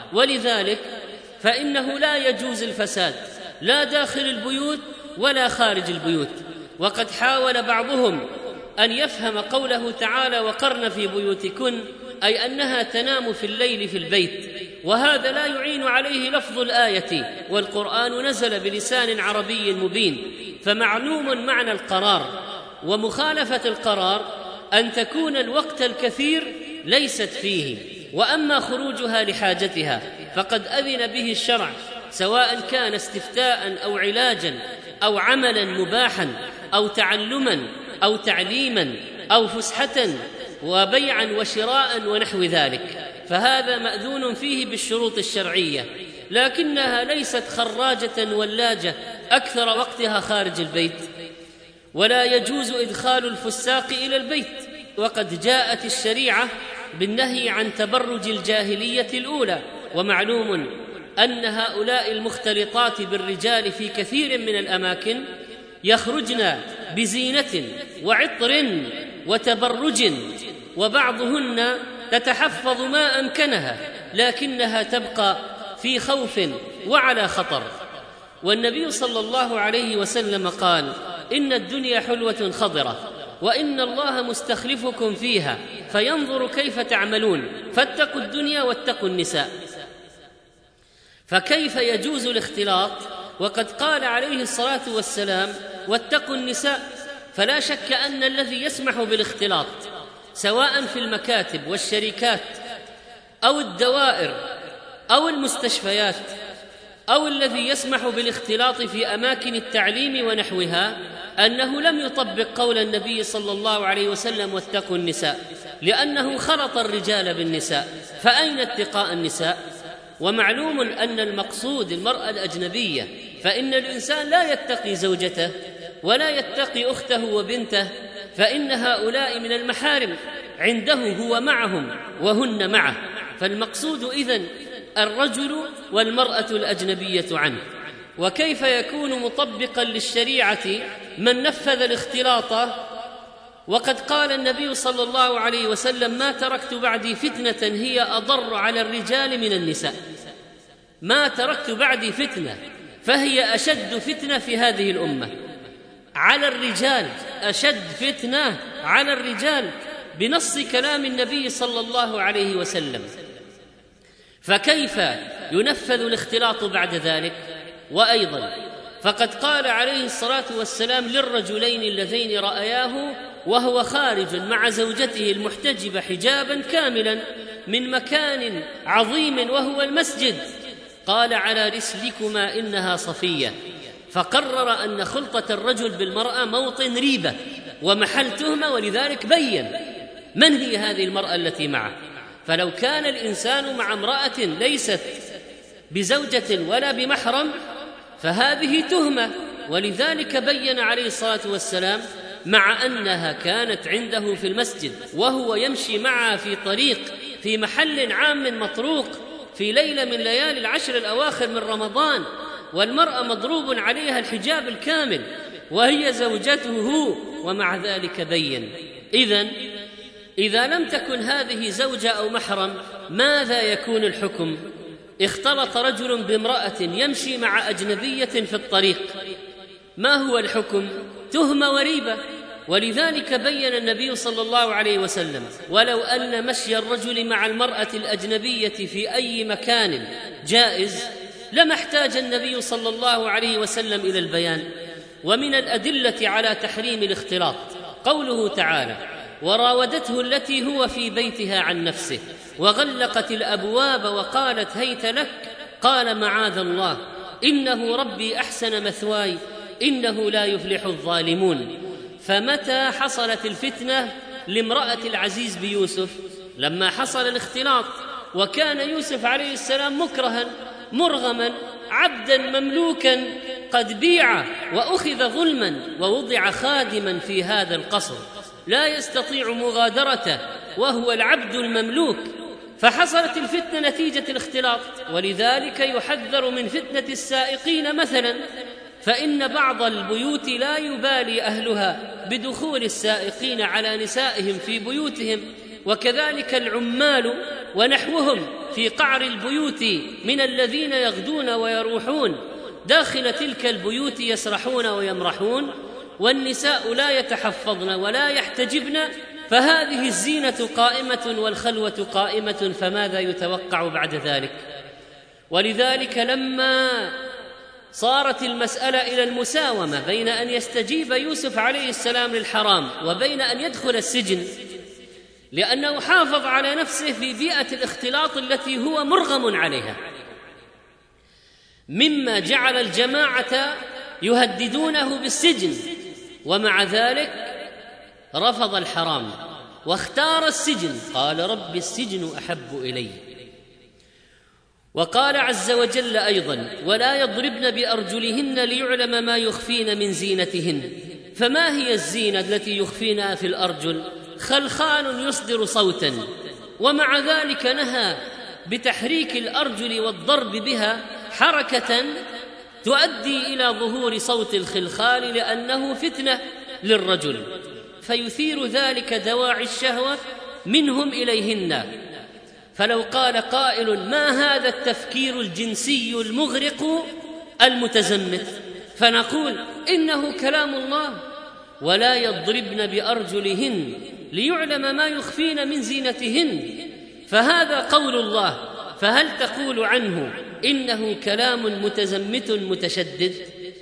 Speaker 2: ولذلك فإنه لا يجوز الفساد لا داخل البيوت ولا خارج البيوت. وقد حاول بعضهم أن يفهم قوله تعالى وقرن في بيوتكن أي أنها تنام في الليل في البيت، وهذا لا يعين عليه لفظ الآية، والقرآن نزل بلسان عربي مبين، فمعلوم معنى القرار، ومخالفة القرار أن تكون الوقت الكثير ليست فيه، وأما خروجها لحاجتها فقد أذن به الشرع، سواء كان استفتاء أو علاجا أو عملا مباحا أو تعلما أو تعليما أو فسحة وبيعا وشراء ونحو ذلك، فهذا مأذون فيه بالشروط الشرعية، لكنها ليست خراجة ولاجة أكثر وقتها خارج البيت. ولا يجوز إدخال الفساق إلى البيت، وقد جاءت الشريعة بالنهي عن تبرج الجاهلية الأولى، ومعلوم أن هؤلاء المختلطات بالرجال في كثير من الأماكن يخرجن بزينة وعطر وتبرج، وبعضهن تتحفظ ما أمكنها، لكنها تبقى في خوف وعلى خطر. والنبي صلى الله عليه وسلم قال: إن الدنيا حلوة خضرة، وإن الله مستخلفكم فيها فينظر كيف تعملون، فاتقوا الدنيا واتقوا النساء. فكيف يجوز الاختلاط وقد قال عليه الصلاة والسلام: واتقوا النساء؟ فلا شك أن الذي يسمح بالاختلاط سواء في المكاتب والشركات أو الدوائر أو المستشفيات، أو الذي يسمح بالاختلاط في أماكن التعليم ونحوها، أنه لم يطبق قول النبي صلى الله عليه وسلم: واتقوا النساء، لأنه خلط الرجال بالنساء، فأين اتقاء النساء؟ ومعلوم أن المقصود المرأة الأجنبية، فإن الإنسان لا يتقي زوجته ولا يتقي أخته وبنته، فإن هؤلاء من المحارم عنده، هو معهم وهن معه، فالمقصود إذن الرجل والمرأة الأجنبية عنه. وكيف يكون مطبقا للشريعة من نفذ الاختلاط وقد قال النبي صلى الله عليه وسلم: ما تركت بعدي فتنة هي أضر على الرجال من النساء. ما تركت بعدي فتنة، فهي أشد فتنة في هذه الأمة على الرجال، أشد فتنة على الرجال بنص كلام النبي صلى الله عليه وسلم. فكيف ينفذ الاختلاط بعد ذلك؟ وأيضا فقد قال عليه الصلاة والسلام للرجلين اللذين رأياه وهو خارج مع زوجته المحتجبة حجابا كاملا من مكان عظيم وهو المسجد، قال: على رسلكما إنها صفية. فقرر أن خلطة الرجل بالمرأة موطن ريبة ومحل تهمة، ولذلك بين من هي هذه المرأة التي معه. فلو كان الإنسان مع امرأة ليست بزوجة ولا بمحرم فهذه تهمة، ولذلك بين عليه الصلاة والسلام مع أنها كانت عنده في المسجد وهو يمشي معها في طريق في محل عام مطروق في ليلة من ليالي العشر الأواخر من رمضان، والمرأة مضروب عليها الحجاب الكامل وهي زوجته هو، ومع ذلك بين. إذا لم تكن هذه زوجة أو محرم ماذا يكون الحكم؟ اختلط رجل بامرأة يمشي مع أجنبية في الطريق، ما هو الحكم؟ تهمة وريبة. ولذلك بين النبي صلى الله عليه وسلم: ولو أن مشي الرجل مع المرأة الأجنبية في أي مكان جائز لما احتاج النبي صلى الله عليه وسلم إلى البيان. ومن الأدلة على تحريم الاختلاط قوله تعالى: وراودته التي هو في بيتها عن نفسه وغلقت الأبواب وقالت هيت لك، قال: معاذ الله، إنه ربي أحسن مثواي، إنه لا يفلح الظالمون. فمتى حصلت الفتنة لامرأة العزيز بيوسف؟ لما حصل الاختلاط، وكان يوسف عليه السلام مكرها مرغما عبدا مملوكا قد بيع وأخذ ظلما ووضع خادما في هذا القصر لا يستطيع مغادرته وهو العبد المملوك، فحصلت الفتنة نتيجة الاختلاط. ولذلك يحذر من فتنة السائقين مثلا، فإن بعض البيوت لا يبالي أهلها بدخول السائقين على نسائهم في بيوتهم، وكذلك العمال ونحوهم في قعر البيوت من الذين يغدون ويروحون داخل تلك البيوت يسرحون ويمرحون، والنساء لا يتحفظن ولا يحتجبن، فهذه الزينة قائمة والخلوة قائمة، فماذا يتوقع بعد ذلك؟ ولذلك لما صارت المسألة إلى المساومة بين أن يستجيب يوسف عليه السلام للحرام وبين أن يدخل السجن، لأنه حافظ على نفسه في بيئة الاختلاط التي هو مرغم عليها، مما جعل الجماعة يهددونه بالسجن، ومع ذلك رفض الحرام واختار السجن، قال رب السجن أحب إلي. وقال عز وجل أيضا: ولا يضربن بأرجلهن ليعلم ما يخفين من زينتهن. فما هي الزينة التي يخفينها في الأرجل؟ خلخال يصدر صوتا، ومع ذلك نهى بتحريك الأرجل والضرب بها حركة تؤدي إلى ظهور صوت الخلخال، لأنه فتنة للرجل، فيثير ذلك دواعي الشهوة منهم إليهن. فلو قال قائل: ما هذا التفكير الجنسي المغرق المتزمت؟ فنقول: إنه كلام الله: ولا يضربن بأرجلهن ليعلم ما يخفين من زينتهن، فهذا قول الله، فهل تقول عنه إنه كلام متزمت متشدد؟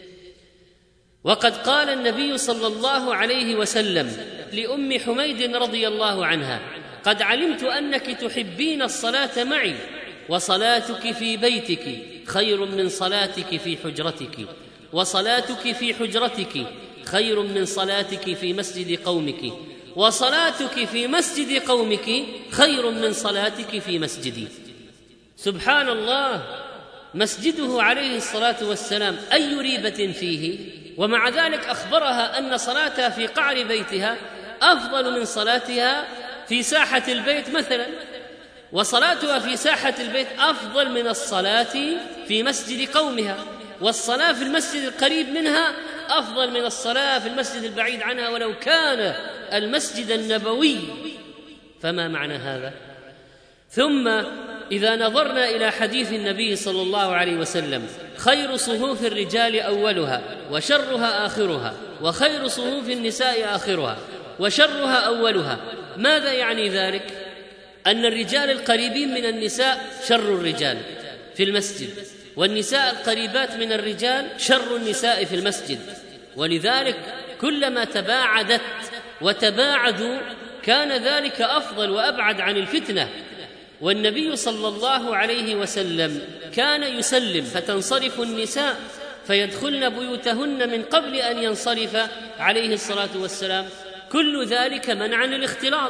Speaker 2: وقد قال النبي صلى الله عليه وسلم لأم حميد رضي الله عنها: قد علمت أنك تحبين الصلاة معي، وصلاتك في بيتك خير من صلاتك في حجرتك، وصلاتك في حجرتك خير من صلاتك في مسجد قومك، وصلاتك في مسجد قومك خير من صلاتك في مسجدي. سبحان الله، مسجده عليه الصلاة والسلام أي ريبة فيه، ومع ذلك أخبرها أن صلاتها في قعر بيتها أفضل من صلاتها في ساحة البيت مثلا، وصلاتها في ساحة البيت أفضل من الصلاة في مسجد قومها، والصلاة في المسجد القريب منها أفضل من الصلاة في المسجد البعيد عنها ولو كان المسجد النبوي. فما معنى هذا؟ ثم إذا نظرنا إلى حديث النبي صلى الله عليه وسلم: خير صفوف الرجال أولها وشرها آخرها، وخير صفوف النساء آخرها وشرها أولها، ماذا يعني ذلك؟ أن الرجال القريبين من النساء شر الرجال في المسجد، والنساء القريبات من الرجال شر النساء في المسجد، ولذلك كلما تباعدت وتباعدوا كان ذلك أفضل وأبعد عن الفتنة. والنبي صلى الله عليه وسلم كان يسلم فتنصرف النساء فيدخلن بيوتهن من قبل أن ينصرف عليه الصلاة والسلام، كل ذلك منعا الاختلاط.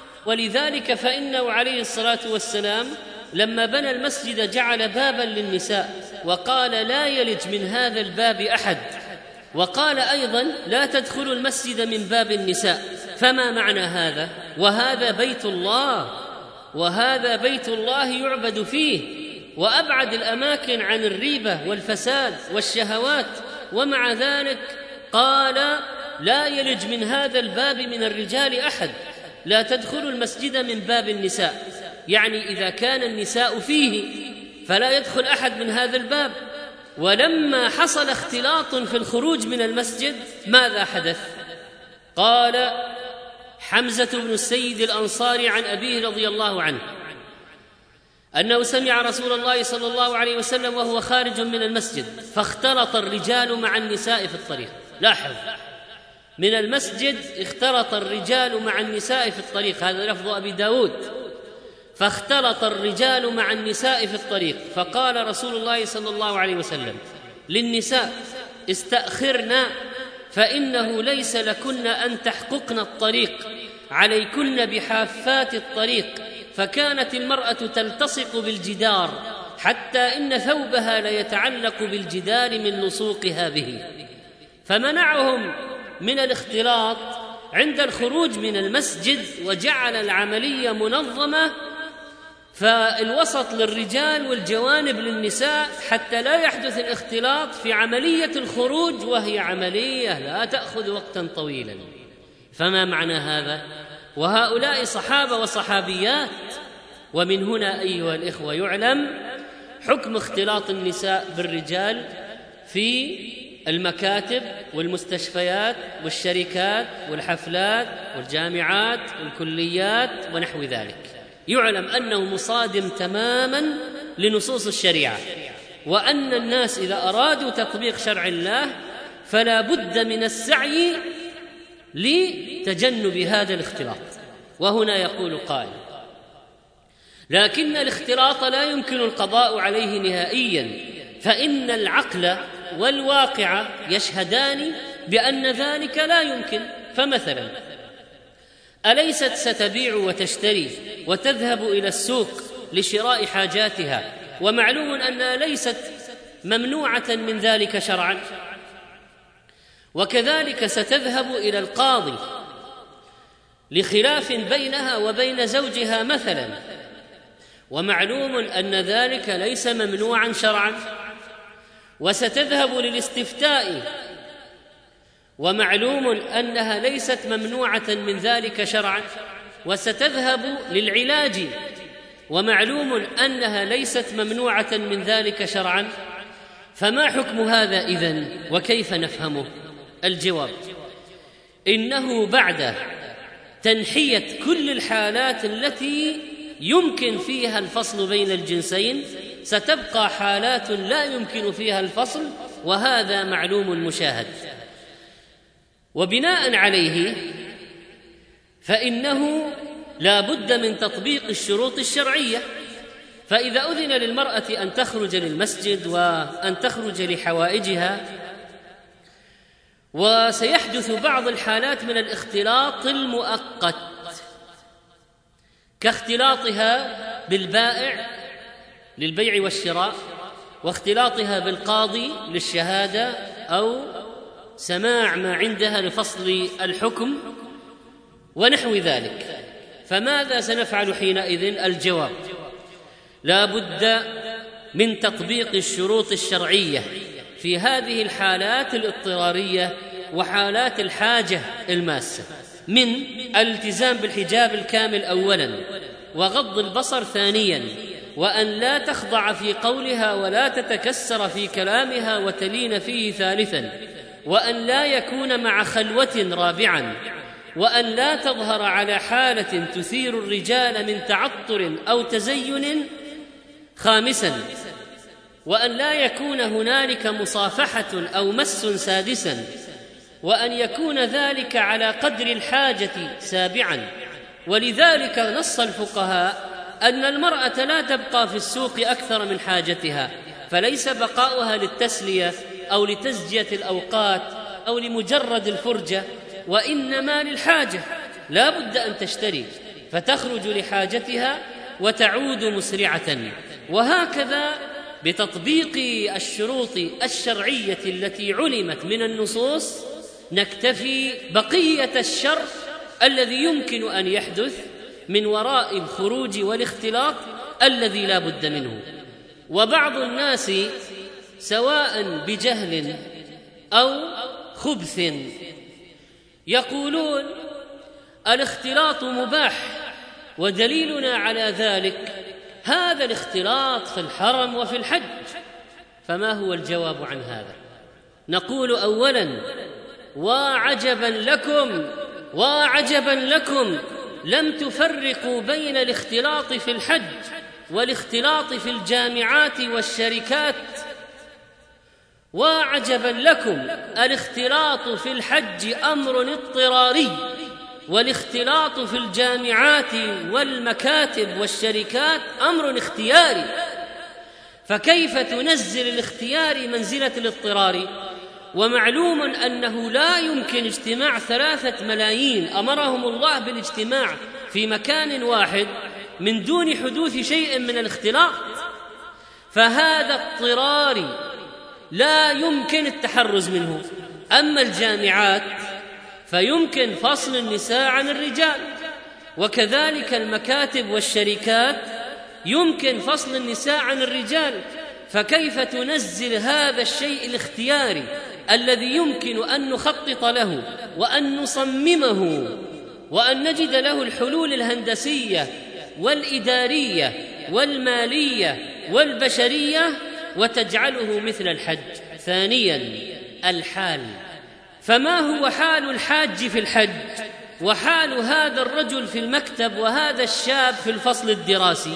Speaker 2: ولذلك فإنه عليه الصلاة والسلام لما بنى المسجد جعل بابا للنساء وقال: لا يلج من هذا الباب أحد، وقال أيضا: لا تدخلوا المسجد من باب النساء. فما معنى هذا؟ وهذا بيت الله، وهذا بيت الله يعبد فيه، وأبعد الأماكن عن الريبة والفساد والشهوات، ومع ذلك قال: لا يلج من هذا الباب من الرجال أحد، لا تدخلوا المسجد من باب النساء، يعني إذا كان النساء فيه فلا يدخل أحد من هذا الباب. ولما حصل اختلاط في الخروج من المسجد ماذا حدث؟ قال حمزة بن السيد الأنصاري عن أبيه رضي الله عنه أنه سمع رسول الله صلى الله عليه وسلم وهو خارج من المسجد فاختلط الرجال مع النساء في الطريق. لاحظ، من المسجد اختلط الرجال مع النساء في الطريق، هذا لفظ أبي داود. فاختلط الرجال مع النساء في الطريق، فقال رسول الله صلى الله عليه وسلم للنساء: استأخرنا فإنه ليس لكن أن تحققن الطريق، عليكن بحافات الطريق. فكانت المرأة تلتصق بالجدار حتى إن ثوبها ليتعلق بالجدار من لصوقها به، فمنعهم من الاختلاط عند الخروج من المسجد، وجعل العملية منظمة، فالوسط للرجال والجوانب للنساء حتى لا يحدث الاختلاط في عملية الخروج، وهي عملية لا تأخذ وقتا طويلا. فما معنى هذا؟ وهؤلاء صحابة وصحابيات ومن هنا أيها الإخوة يعلم حكم اختلاط النساء بالرجال في المكاتب والمستشفيات والشركات والحفلات والجامعات والكليات ونحو ذلك. يعلم أنه مصادم تماما لنصوص الشريعة، وأن الناس إذا أرادوا تطبيق شرع الله فلا بد من السعي لتجنب هذا الاختلاط. وهنا يقول قائل: لكن الاختلاط لا يمكن القضاء عليه نهائيا، فإن العقل والواقع يشهدان بأن ذلك لا يمكن. فمثلا أليست ستبيع وتشتري وتذهب إلى السوق لشراء حاجاتها، ومعلوم أنها ليست ممنوعة من ذلك شرعا؟ وكذلك ستذهب إلى القاضي لخلاف بينها وبين زوجها مثلا، ومعلوم أن ذلك ليس ممنوعا شرعا. وستذهب للاستفتاء، ومعلوم أنها ليست ممنوعة من ذلك شرعا. وستذهب للعلاج، ومعلوم أنها ليست ممنوعة من ذلك شرعا. فما حكم هذا إذن، وكيف نفهمه؟ الجواب: إنه بعد تنحية كل الحالات التي يمكن فيها الفصل بين الجنسين ستبقى حالات لا يمكن فيها الفصل، وهذا معلوم مشاهد. وبناء عليه فإنه لا بد من تطبيق الشروط الشرعية. فإذا أذن للمرأة أن تخرج للمسجد وأن تخرج لحوائجها، وسيحدث بعض الحالات من الاختلاط المؤقت كاختلاطها بالبائع للبيع والشراء، واختلاطها بالقاضي للشهادة أو سماع ما عندها لفصل الحكم ونحو ذلك. فماذا سنفعل حينئذ؟ الجواب: لا بد من تطبيق الشروط الشرعية في هذه الحالات الاضطرارية وحالات الحاجة الماسة، من الالتزام بالحجاب الكامل أولا، وغض البصر ثانيا، وأن لا تخضع في قولها ولا تتكسر في كلامها وتلين فيه ثالثا، وأن لا يكون مع خلوة رابعا، وأن لا تظهر على حالة تثير الرجال من تعطر أو تزين خامسا، وأن لا يكون هنالك مصافحة أو مس سادسا، وأن يكون ذلك على قدر الحاجة سابعا. ولذلك نص الفقهاء أن المرأة لا تبقى في السوق أكثر من حاجتها، فليس بقاؤها للتسلية أو لتزجية الأوقات أو لمجرد الفرجة، وإنما للحاجة. لا بد أن تشتري فتخرج لحاجتها وتعود مسرعة. وهكذا بتطبيق الشروط الشرعية التي علمت من النصوص نكتفي بقية الشر الذي يمكن أن يحدث من وراء الخروج والاختلاط الذي لا بد منه. وبعض الناس سواء بجهل أو خبث يقولون الاختلاط مباح، ودليلنا على ذلك هذا الاختلاط في الحرم وفي الحج. فما هو الجواب عن هذا؟ نقول أولا: وعجبا لكم وعجبا لكم، لم تفرقوا بين الاختلاط في الحج والاختلاط في الجامعات والشركات. وعجبا لكم، الاختلاط في الحج أمر اضطراري، والاختلاط في الجامعات والمكاتب والشركات أمر اختياري. فكيف تنزل الاختيار منزلة الاضطرار؟ ومعلوم أنه لا يمكن اجتماع 3 ملايين أمرهم الله بالاجتماع في مكان واحد من دون حدوث شيء من الاختلاط. فهذا اضطراري لا يمكن التحرز منه. أما الجامعات فيمكن فصل النساء عن الرجال، وكذلك المكاتب والشركات يمكن فصل النساء عن الرجال. فكيف تنزل هذا الشيء الاختياري الذي يمكن أن نخطط له وأن نصممه وأن نجد له الحلول الهندسية والإدارية والمالية والبشرية وتجعله مثل الحج. ثانياً الحال، فما هو حال الحاج في الحج وحال هذا الرجل في المكتب وهذا الشاب في الفصل الدراسي؟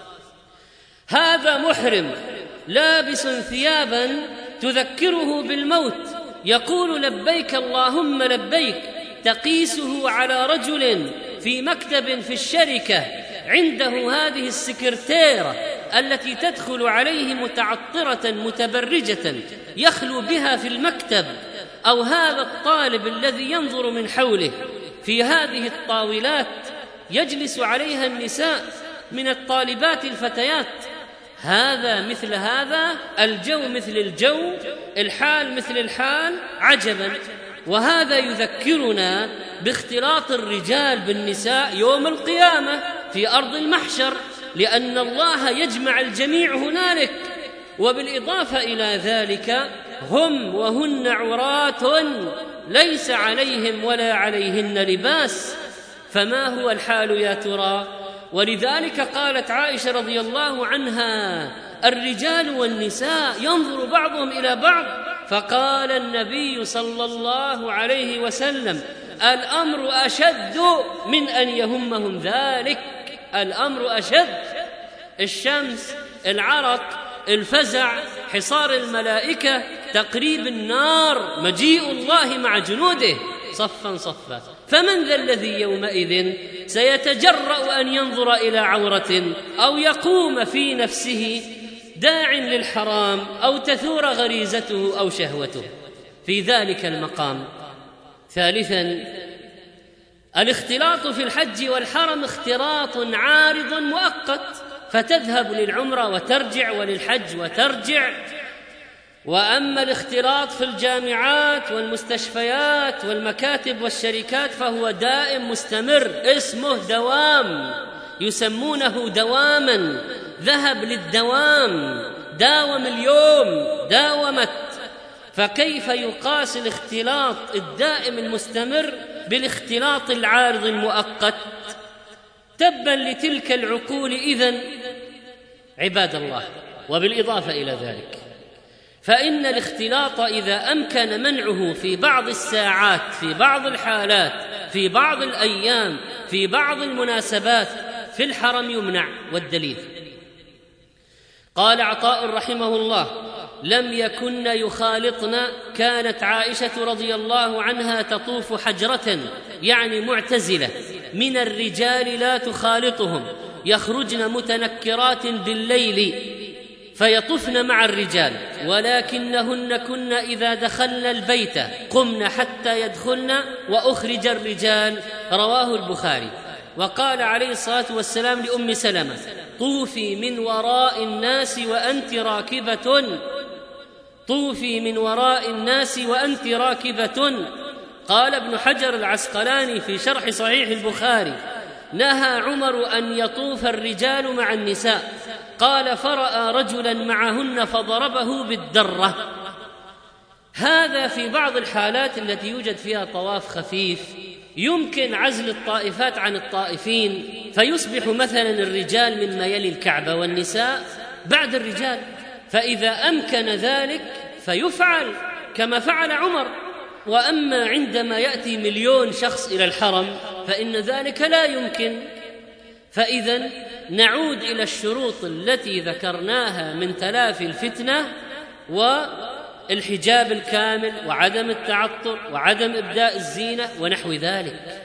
Speaker 2: هذا محرم لابس ثيابا تذكره بالموت، يقول لبيك اللهم لبيك، تقيسه على رجل في مكتب في الشركة عنده هذه السكرتيرة التي تدخل عليه متعطرة متبرجة يخلو بها في المكتب، أو هذا الطالب الذي ينظر من حوله في هذه الطاولات يجلس عليها النساء من الطالبات الفتيات. هذا مثل هذا، الجو مثل الجو، الحال مثل الحال. عجبا! وهذا يذكرنا باختلاط الرجال بالنساء يوم القيامة في أرض المحشر، لأن الله يجمع الجميع هنالك. وبالإضافة إلى ذلك هم وهن عرات ليس عليهم ولا عليهن لباس، فما هو الحال يا ترى؟ ولذلك قالت عائشة رضي الله عنها: الرجال والنساء ينظر بعضهم إلى بعض، فقال النبي صلى الله عليه وسلم: الأمر أشد من أن يهمهم ذلك. الأمر أشد، الشمس، العرق، الفزع، حصار الملائكة، تقريب النار، مجيء الله مع جنوده صفا صفا. فمن ذا الذي يومئذ سيتجرأ أن ينظر إلى عورة أو يقوم في نفسه داع للحرام أو تثور غريزته أو شهوته في ذلك المقام؟ ثالثا الاختلاط في الحج والحرم اختلاط عارض مؤقت، فتذهب للعمرة وترجع وللحج وترجع. وأما الاختلاط في الجامعات والمستشفيات والمكاتب والشركات فهو دائم مستمر، اسمه دوام، يسمونه دواما، ذهب للدوام، داوم اليوم، داومت. فكيف يقاس الاختلاط الدائم المستمر بالاختلاط العارض المؤقت؟ تبا لتلك العقول إذن عباد الله. وبالإضافة إلى ذلك فإن الاختلاط إذا أمكن منعه في بعض الساعات، في بعض الحالات، في بعض الأيام، في بعض المناسبات، في الحرم يمنع. والدليل قال عطاء رحمه الله: لم يكن يخالطن، كانت عائشة رضي الله عنها تطوف حجرة، يعني معتزلة من الرجال لا تخالطهم، يخرجن متنكرات بالليل فيطفن مع الرجال، ولكنهن كن إذا دخلن البيت قمن حتى يدخلن وأخرج الرجال. رواه البخاري. وقال عليه الصلاة والسلام لأم سلمة: طوفي من وراء الناس وأنت راكبة، طوفي من وراء الناس وأنت راكبة. قال ابن حجر العسقلاني في شرح صحيح البخاري: نهى عمر أن يطوف الرجال مع النساء، قال: فرأى رجلا معهن فضربه بالدرة. هذا في بعض الحالات التي يوجد فيها طواف خفيف، يمكن عزل الطائفات عن الطائفين، فيصبح مثلا الرجال مما يلي الكعبة والنساء بعد الرجال، فإذا أمكن ذلك فيفعل كما فعل عمر. وأما عندما يأتي 1,000,000 شخص إلى الحرم فإن ذلك لا يمكن. فإذا نعود إلى الشروط التي ذكرناها من تلافي الفتنة والحجاب الكامل وعدم التعطر وعدم إبداء الزينة ونحو ذلك.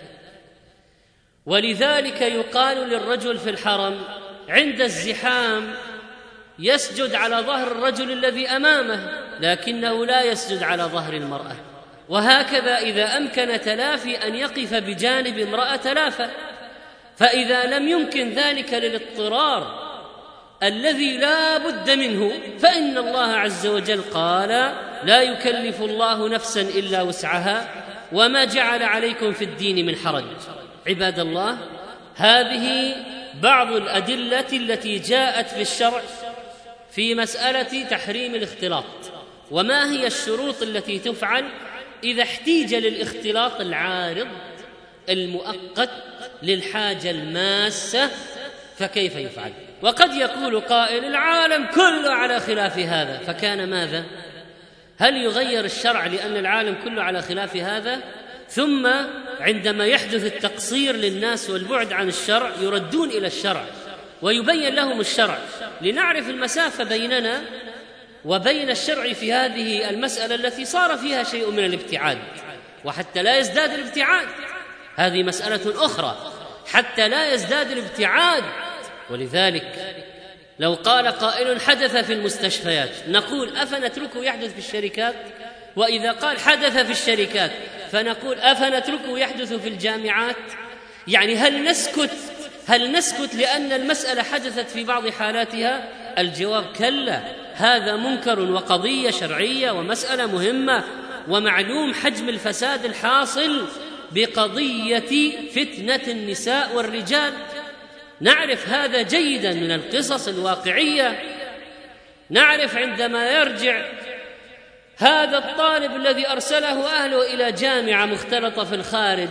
Speaker 2: ولذلك يقال للرجل في الحرم عند الزحام يسجد على ظهر الرجل الذي أمامه، لكنه لا يسجد على ظهر المرأة. وهكذا إذا أمكن تلافي أن يقف بجانب امرأة تلافى. فإذا لم يمكن ذلك للاضطرار الذي لا بد منه فإن الله عز وجل قال: لا يكلف الله نفسا إلا وسعها وما جعل عليكم في الدين من حرج. عباد الله، هذه بعض الأدلة التي جاءت في الشرع في مسألة تحريم الاختلاط. وما هي الشروط التي تفعل إذا احتيج للاختلاط العارض المؤقت للحاجة الماسة فكيف يفعل؟ وقد يقول قائل العالم كله على خلاف هذا، فكان ماذا؟ هل يغير الشرع لأن العالم كله على خلاف هذا؟ ثم عندما يحدث التقصير للناس والبعد عن الشرع يردون إلى الشرع ويبين لهم الشرع لنعرف المسافة بيننا وبين الشرع في هذه المسألة التي صار فيها شيء من الابتعاد، وحتى لا يزداد الابتعاد هذه مسألة أخرى، حتى لا يزداد الابتعاد. ولذلك لو قال قائل حدث في المستشفيات نقول أفنتركه يحدث في الشركات؟ وإذا قال حدث في الشركات فنقول أفنتركه يحدث في الجامعات؟ يعني هل نسكت لأن المسألة حدثت في بعض حالاتها؟ الجواب كلا، هذا منكر وقضية شرعية ومسألة مهمة، ومعلوم حجم الفساد الحاصل بقضية فتنة النساء والرجال. نعرف هذا جيدا من القصص الواقعية. نعرف عندما يرجع هذا الطالب الذي أرسله أهله إلى جامعة مختلطة في الخارج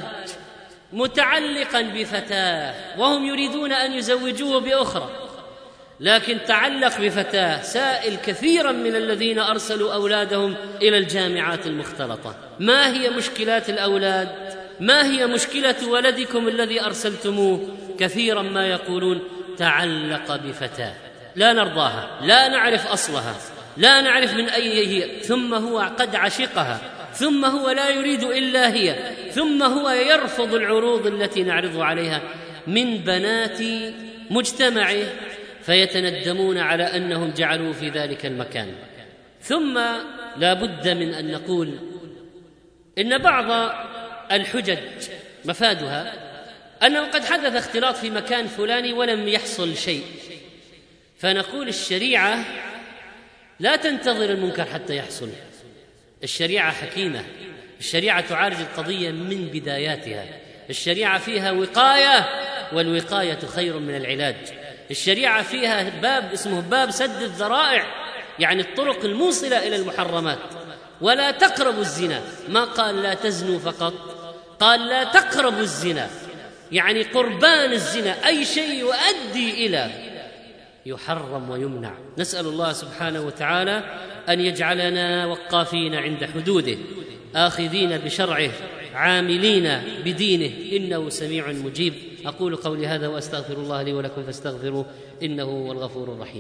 Speaker 2: متعلقا بفتاة وهم يريدون أن يزوجوه بأخرى، لكن تعلق بفتاة، سائل كثيرا من الذين أرسلوا أولادهم إلى الجامعات المختلطة: ما هي مشكلات الأولاد؟ ما هي مشكلة ولدكم الذي أرسلتموه؟ كثيرا ما يقولون تعلق بفتاة لا نرضاها، لا نعرف أصلها، لا نعرف من أي هي، ثم هو قد عشقها، ثم هو لا يريد إلا هي، ثم هو يرفض العروض التي نعرض عليها من بنات مجتمعه، فيتندمون على أنهم جعلوا في ذلك المكان. ثم لا بد من أن نقول إن بعض الحجج مفادها أنه قد حدث اختلاط في مكان فلاني ولم يحصل شيء، فنقول الشريعة لا تنتظر المنكر حتى يحصل، الشريعة حكيمة، الشريعة تعالج القضية من بداياتها، الشريعة فيها وقاية والوقاية خير من العلاج، الشريعة فيها باب اسمه باب سد الذرائع، يعني الطرق الموصلة إلى المحرمات. ولا تقربوا الزنا، ما قال لا تزنوا فقط، قال لا تقربوا الزنا، يعني قربان الزنا أي شيء يؤدي إلى يحرم ويمنع. نسأل الله سبحانه وتعالى أن يجعلنا وقافين عند حدوده، آخذين بشرعه، عاملين بدينه، إنه سميع مجيب. أقول قولي هذا وأستغفر الله لي ولكم فاستغفروه إنه هو الغفور الرحيم.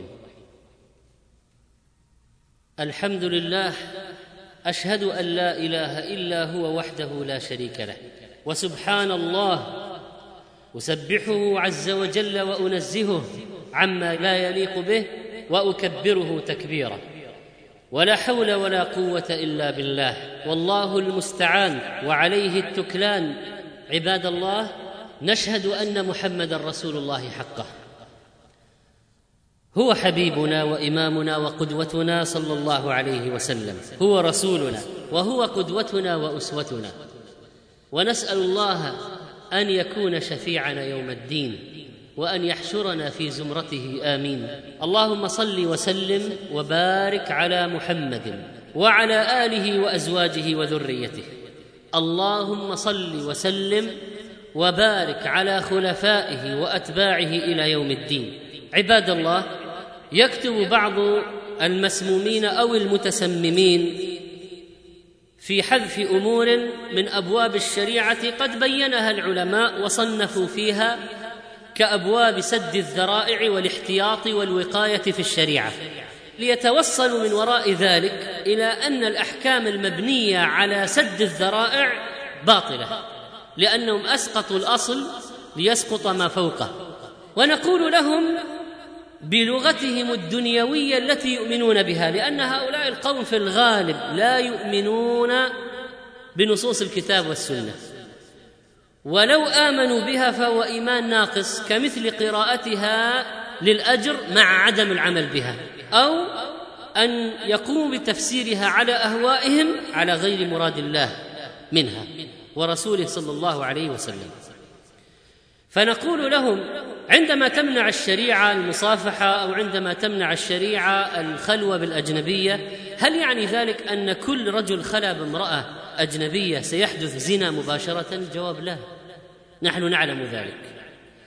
Speaker 2: الحمد لله، أشهد أن لا إله إلا هو وحده لا شريك له، وسبحان الله، أسبحه عز وجل وأنزهه عما لا يليق به وأكبره تكبيرا، ولا حول ولا قوة إلا بالله، والله المستعان وعليه التكلان. عباد الله، نشهد أن محمدًا رسول الله حقه، هو حبيبنا وإمامنا وقدوتنا صلى الله عليه وسلم، هو رسولنا وهو قدوتنا وأسوتنا، ونسأل الله أن يكون شفيعنا يوم الدين وأن يحشرنا في زمرته، آمين. اللهم صل وسلم وبارك على محمد وعلى آله وأزواجه وذريته. اللهم صل وسلم وبارك على خلفائه وأتباعه إلى يوم الدين. عباد الله، يكتب بعض المسمومين أو المتسممين في حذف أمور من أبواب الشريعة قد بينها العلماء وصنفوا فيها كأبواب سد الذرائع والاحتياط والوقاية في الشريعة، ليتوصلوا من وراء ذلك إلى أن الأحكام المبنية على سد الذرائع باطلة، لأنهم أسقطوا الأصل ليسقط ما فوقه. ونقول لهم بلغتهم الدنيوية التي يؤمنون بها، لأن هؤلاء القوم في الغالب لا يؤمنون بنصوص الكتاب والسنة، ولو آمنوا بها فهو إيمان ناقص، كمثل قراءتها للأجر مع عدم العمل بها، أو أن يقوموا بتفسيرها على أهوائهم على غير مراد الله منها ورسوله صلى الله عليه وسلم. فنقول لهم عندما تمنع الشريعة المصافحة أو عندما تمنع الشريعة الخلوة بالأجنبية، هل يعني ذلك أن كل رجل خلا بامرأة أجنبية سيحدث زنا مباشرة؟ الجواب لا، نحن نعلم ذلك.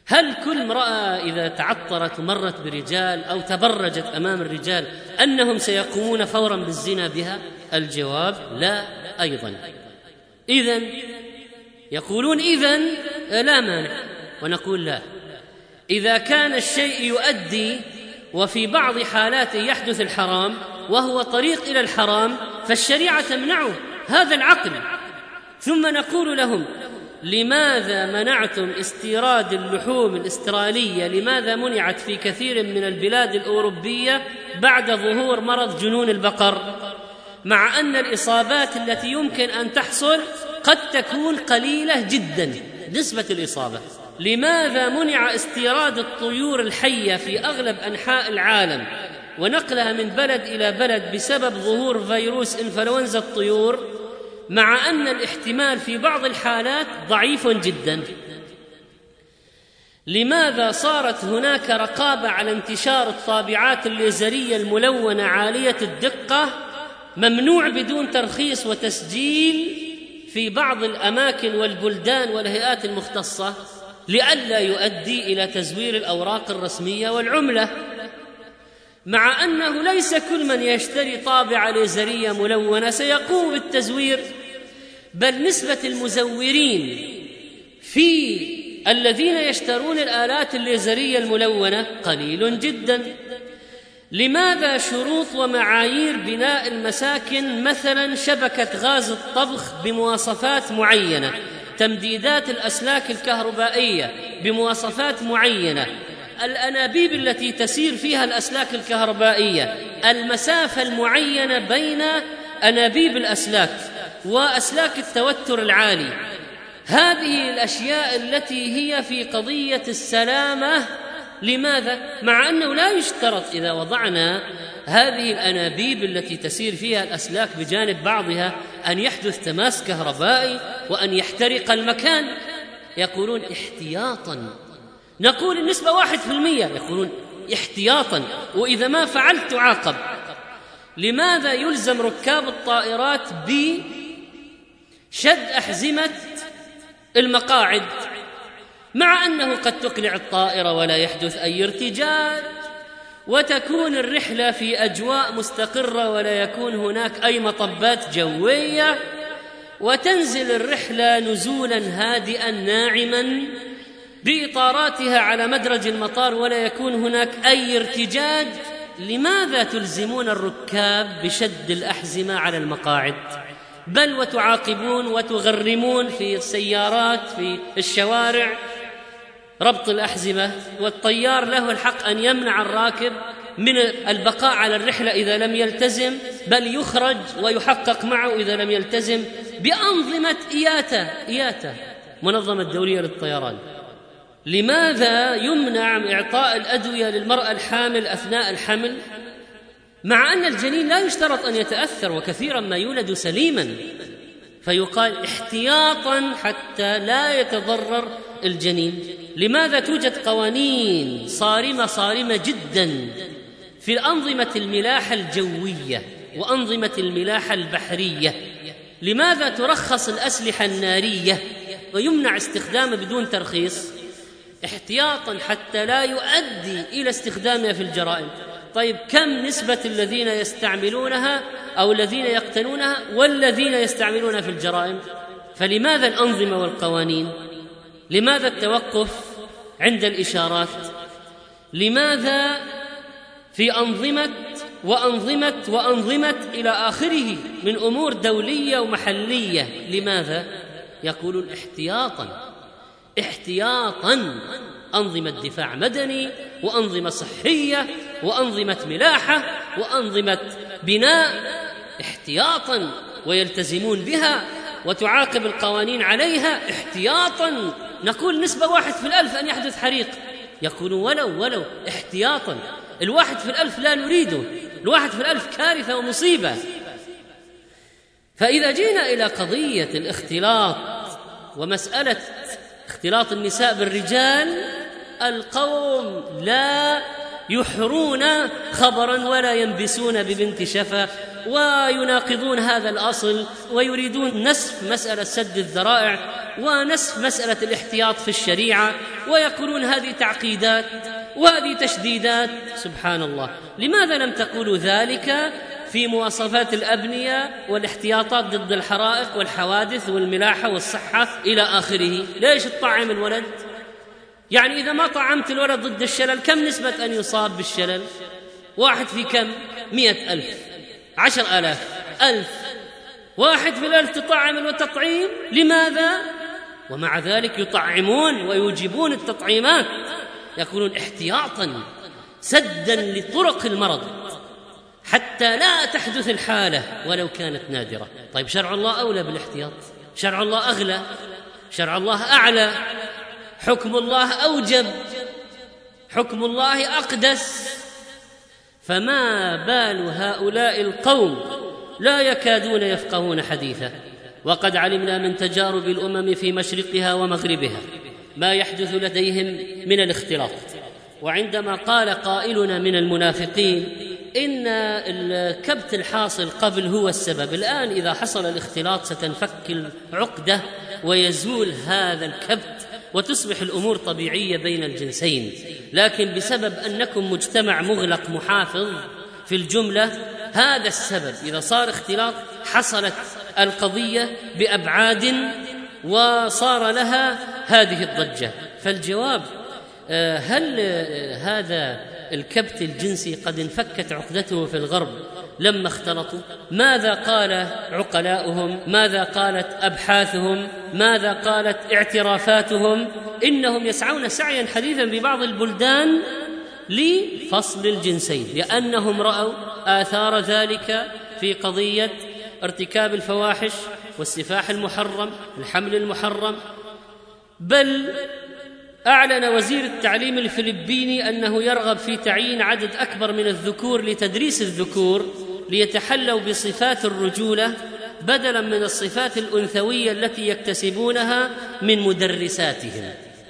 Speaker 2: هل كل امرأة إذا تعطرت ومرت برجال أو تبرجت أمام الرجال أنهم سيقومون فورا بالزنا بها؟ الجواب لا أيضا. إذن يقولون إذن لا مانع، ونقول لا. إذا كان الشيء يؤدي وفي بعض حالاته يحدث الحرام وهو طريق إلى الحرام فالشريعة تمنعه، هذا العقل. ثم نقول لهم: لماذا منعتم استيراد اللحوم الأسترالية؟ لماذا منعت في كثير من البلاد الأوروبية بعد ظهور مرض جنون البقر، مع أن الإصابات التي يمكن أن تحصل قد تكون قليلة جدا نسبة الإصابة؟ لماذا منع استيراد الطيور الحية في أغلب أنحاء العالم ونقلها من بلد إلى بلد بسبب ظهور فيروس إنفلونزا الطيور، مع أن الاحتمال في بعض الحالات ضعيف جدا؟ لماذا صارت هناك رقابة على انتشار الطابعات الليزرية الملونة عالية الدقة ممنوع بدون ترخيص وتسجيل في بعض الأماكن والبلدان والهيئات المختصة لئلا يؤدي إلى تزوير الأوراق الرسمية والعملة، مع أنه ليس كل من يشتري طابعة ليزرية ملونة سيقوم بالتزوير، بل نسبة المزورين في الذين يشترون الآلات الليزرية الملونة قليل جدا؟ لماذا شروط ومعايير بناء المساكن، مثلا شبكة غاز الطبخ بمواصفات معينة، تمديدات الأسلاك الكهربائية بمواصفات معينة، الأنابيب التي تسير فيها الأسلاك الكهربائية، المسافة المعينة بين أنابيب الأسلاك وأسلاك التوتر العالي، هذه الأشياء التي هي في قضية السلامة، لماذا؟ مع أنه لا يشترط إذا وضعنا هذه الأنابيب التي تسير فيها الأسلاك بجانب بعضها أن يحدث تماس كهربائي وأن يحترق المكان. يقولون احتياطا. نقول النسبة 1%، يقولون احتياطا، وإذا ما فعلت تعاقب. لماذا يلزم ركاب الطائرات بشد أحزمة المقاعد مع أنه قد تقلع الطائرة ولا يحدث أي ارتجاج، وتكون الرحلة في أجواء مستقرة ولا يكون هناك أي مطبات جوية، وتنزل الرحلة نزولا هادئا ناعما بإطاراتها على مدرج المطار ولا يكون هناك أي ارتجاج؟ لماذا تلزمون الركاب بشد الأحزمة على المقاعد، بل وتعاقبون وتغرمون في السيارات في الشوارع ربط الأحزمة، والطيار له الحق أن يمنع الراكب من البقاء على الرحلة إذا لم يلتزم، بل يخرج ويحقق معه إذا لم يلتزم بأنظمة إياتا منظمة الدولية للطيران. لماذا يمنع إعطاء الأدوية للمرأة الحامل أثناء الحمل، مع أن الجنين لا يشترط أن يتأثر وكثيرا ما يولد سليما، فيقال احتياطا حتى لا يتضرر الجنين؟ لماذا توجد قوانين صارمة جدا في أنظمة الملاحة الجوية وأنظمة الملاحة البحرية؟ لماذا ترخص الأسلحة النارية ويمنع استخدامها بدون ترخيص؟ احتياطا حتى لا يؤدي إلى استخدامها في الجرائم. طيب كم نسبة الذين يستعملونها أو الذين يقتنونها والذين يستعملونها في الجرائم؟ فلماذا الأنظمة والقوانين؟ لماذا التوقف عند الإشارات؟ لماذا في وأنظمة إلى آخره من أمور دولية ومحلية؟ لماذا؟ يقولون احتياطا أنظمة دفاع مدني وأنظمة صحية وأنظمة ملاحة وأنظمة بناء احتياطا، ويلتزمون بها وتعاقب القوانين عليها احتياطا. نقول نسبة 1 في 1000 أن يحدث حريق، يقولون ولو احتياطا. 1 في 1000 لا نريده، 1 في 1000 كارثة ومصيبة. فإذا جينا إلى قضية الاختلاط ومسألة اختلاط النساء بالرجال، القوم لا يحرون خبرا ولا ينبسون ببنت شفا ويناقضون هذا الأصل ويريدون نسف مسألة سد الذرائع ونسف مسألة الاحتياط في الشريعة، ويقولون هذه تعقيدات وهذه تشديدات. سبحان الله، لماذا لم تقولوا ذلك في مواصفات الأبنية والاحتياطات ضد الحرائق والحوادث والملاحة والصحة إلى آخره؟ ليش تطعم الولد؟ يعني إذا ما طعمت الولد ضد الشلل، كم نسبة أن يصاب بالشلل؟ واحد في كم؟ 100,000، 10,000، 1000، 1 في 1000 تطعم التطعيم. لماذا؟ ومع ذلك يطعمون ويوجبون التطعيمات، يقولون احتياطا سدا لطرق المرض حتى لا تحدث الحالة ولو كانت نادرة. طيب شرع الله أولى بالاحتياط، شرع الله أغلى، شرع الله أعلى، حكم الله أوجب، حكم الله أقدس. فما بال هؤلاء القوم لا يكادون يفقهون حديثا، وقد علمنا من تجارب الأمم في مشرقها ومغربها ما يحدث لديهم من الاختلاط. وعندما قال قائلنا من المنافقين إن الكبت الحاصل قبل هو السبب، الآن إذا حصل الاختلاط ستنفك العقدة ويزول هذا الكبت وتصبح الأمور طبيعية بين الجنسين، لكن بسبب أنكم مجتمع مغلق محافظ في الجملة، هذا السبب. إذا صار اختلاط حصلت القضية بأبعاد وصار لها هذه الضجة. فالجواب، هل هذا الكبت الجنسي قد انفكت عقدته في الغرب لما اختلطوا؟ ماذا قال عقلاؤهم؟ ماذا قالت أبحاثهم؟ ماذا قالت اعترافاتهم؟ إنهم يسعون سعيا حديثا ببعض البلدان لفصل الجنسين، لأنهم رأوا آثار ذلك في قضية ارتكاب الفواحش والسفاح المحرم، الحمل المحرم. بل أعلن وزير التعليم الفلبيني أنه يرغب في تعيين عدد أكبر من الذكور لتدريس الذكور ليتحلوا بصفات الرجولة بدلا من الصفات الأنثوية التي يكتسبونها من مدرساتهم.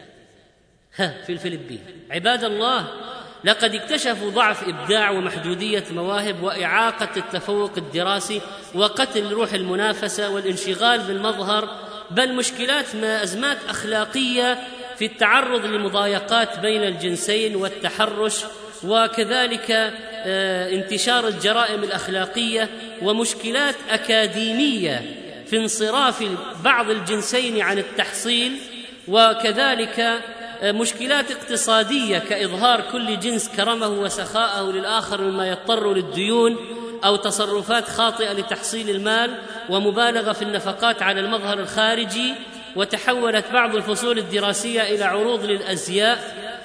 Speaker 2: في الفلبين. عباد الله، لقد اكتشفوا ضعف إبداع ومحدودية مواهب وإعاقة التفوق الدراسي وقتل روح المنافسة والانشغال بالمظهر، بل مشكلات أزمات أخلاقية في التعرض لمضايقات بين الجنسين والتحرش، وكذلك انتشار الجرائم الأخلاقية، ومشكلات أكاديمية في انصراف بعض الجنسين عن التحصيل، وكذلك مشكلات اقتصادية كإظهار كل جنس كرمه وسخاءه للآخر مما يضطر للديون أو تصرفات خاطئة لتحصيل المال، ومبالغة في النفقات على المظهر الخارجي، وتحولت بعض الفصول الدراسية إلى عروض للأزياء،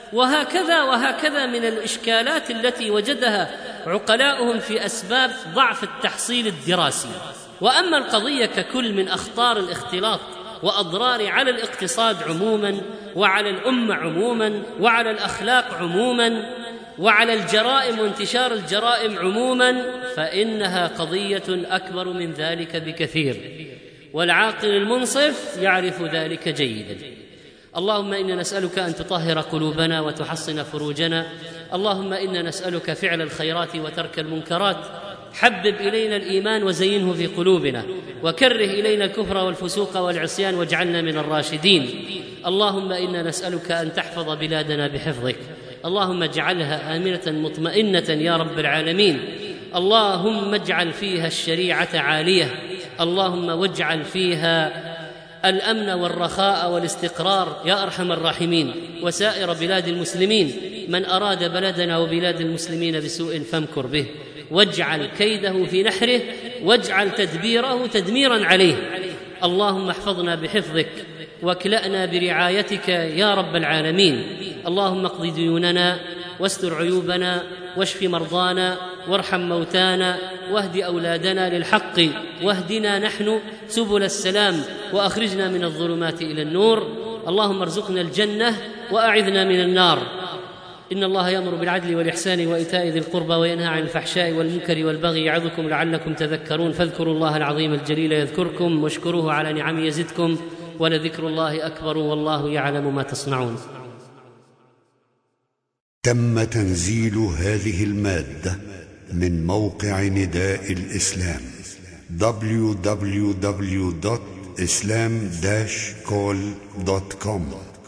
Speaker 2: وهكذا من الإشكالات التي وجدها عقلاؤهم في أسباب ضعف التحصيل الدراسي. وأما القضية ككل من أخطار الاختلاط وأضرار على الاقتصاد عموما، وعلى الأمة عموما، وعلى الأخلاق عموما، وعلى الجرائم وانتشار الجرائم عموما، فإنها قضية أكبر من ذلك بكثير، والعاقل المنصف يعرف ذلك جيدا. اللهم إنا نسألك أن تطهر قلوبنا وتحصن فروجنا. اللهم إنا نسألك فعل الخيرات وترك المنكرات. حبب إلينا الإيمان وزينه في قلوبنا، وكره إلينا الكفر والفسوق والعصيان واجعلنا من الراشدين. اللهم إنا نسألك أن تحفظ بلادنا بحفظك، اللهم اجعلها آمنة مطمئنة يا رب العالمين. اللهم اجعل فيها الشريعة عالية، اللهم واجعل فيها الأمن والرخاء والاستقرار يا أرحم الراحمين. وسائر بلاد المسلمين، من أراد بلدنا وبلاد المسلمين بسوء فامكر به، واجعل كيده في نحره، واجعل تدبيره تدميرا عليه. اللهم احفظنا بحفظك واكلأنا برعايتك يا رب العالمين. اللهم اقض ديوننا واستر عيوبنا واشف مرضانا وارحم موتانا واهد أولادنا للحق، واهدنا نحن سبل السلام، وأخرجنا من الظلمات إلى النور. اللهم ارزقنا الجنة وأعذنا من النار. إن الله يأمر بالعدل والإحسان وإيتاء ذي القربى وينهى عن الفحشاء والمنكر والبغي يعظكم لعلكم تذكرون. فاذكروا الله العظيم الجليل يذكركم، واشكروه على نعمه يزدكم، ولذكر الله أكبر والله يعلم ما تصنعون.
Speaker 1: تم تنزيل هذه المادة من موقع نداء الإسلام www.nidaelislam islam-call.com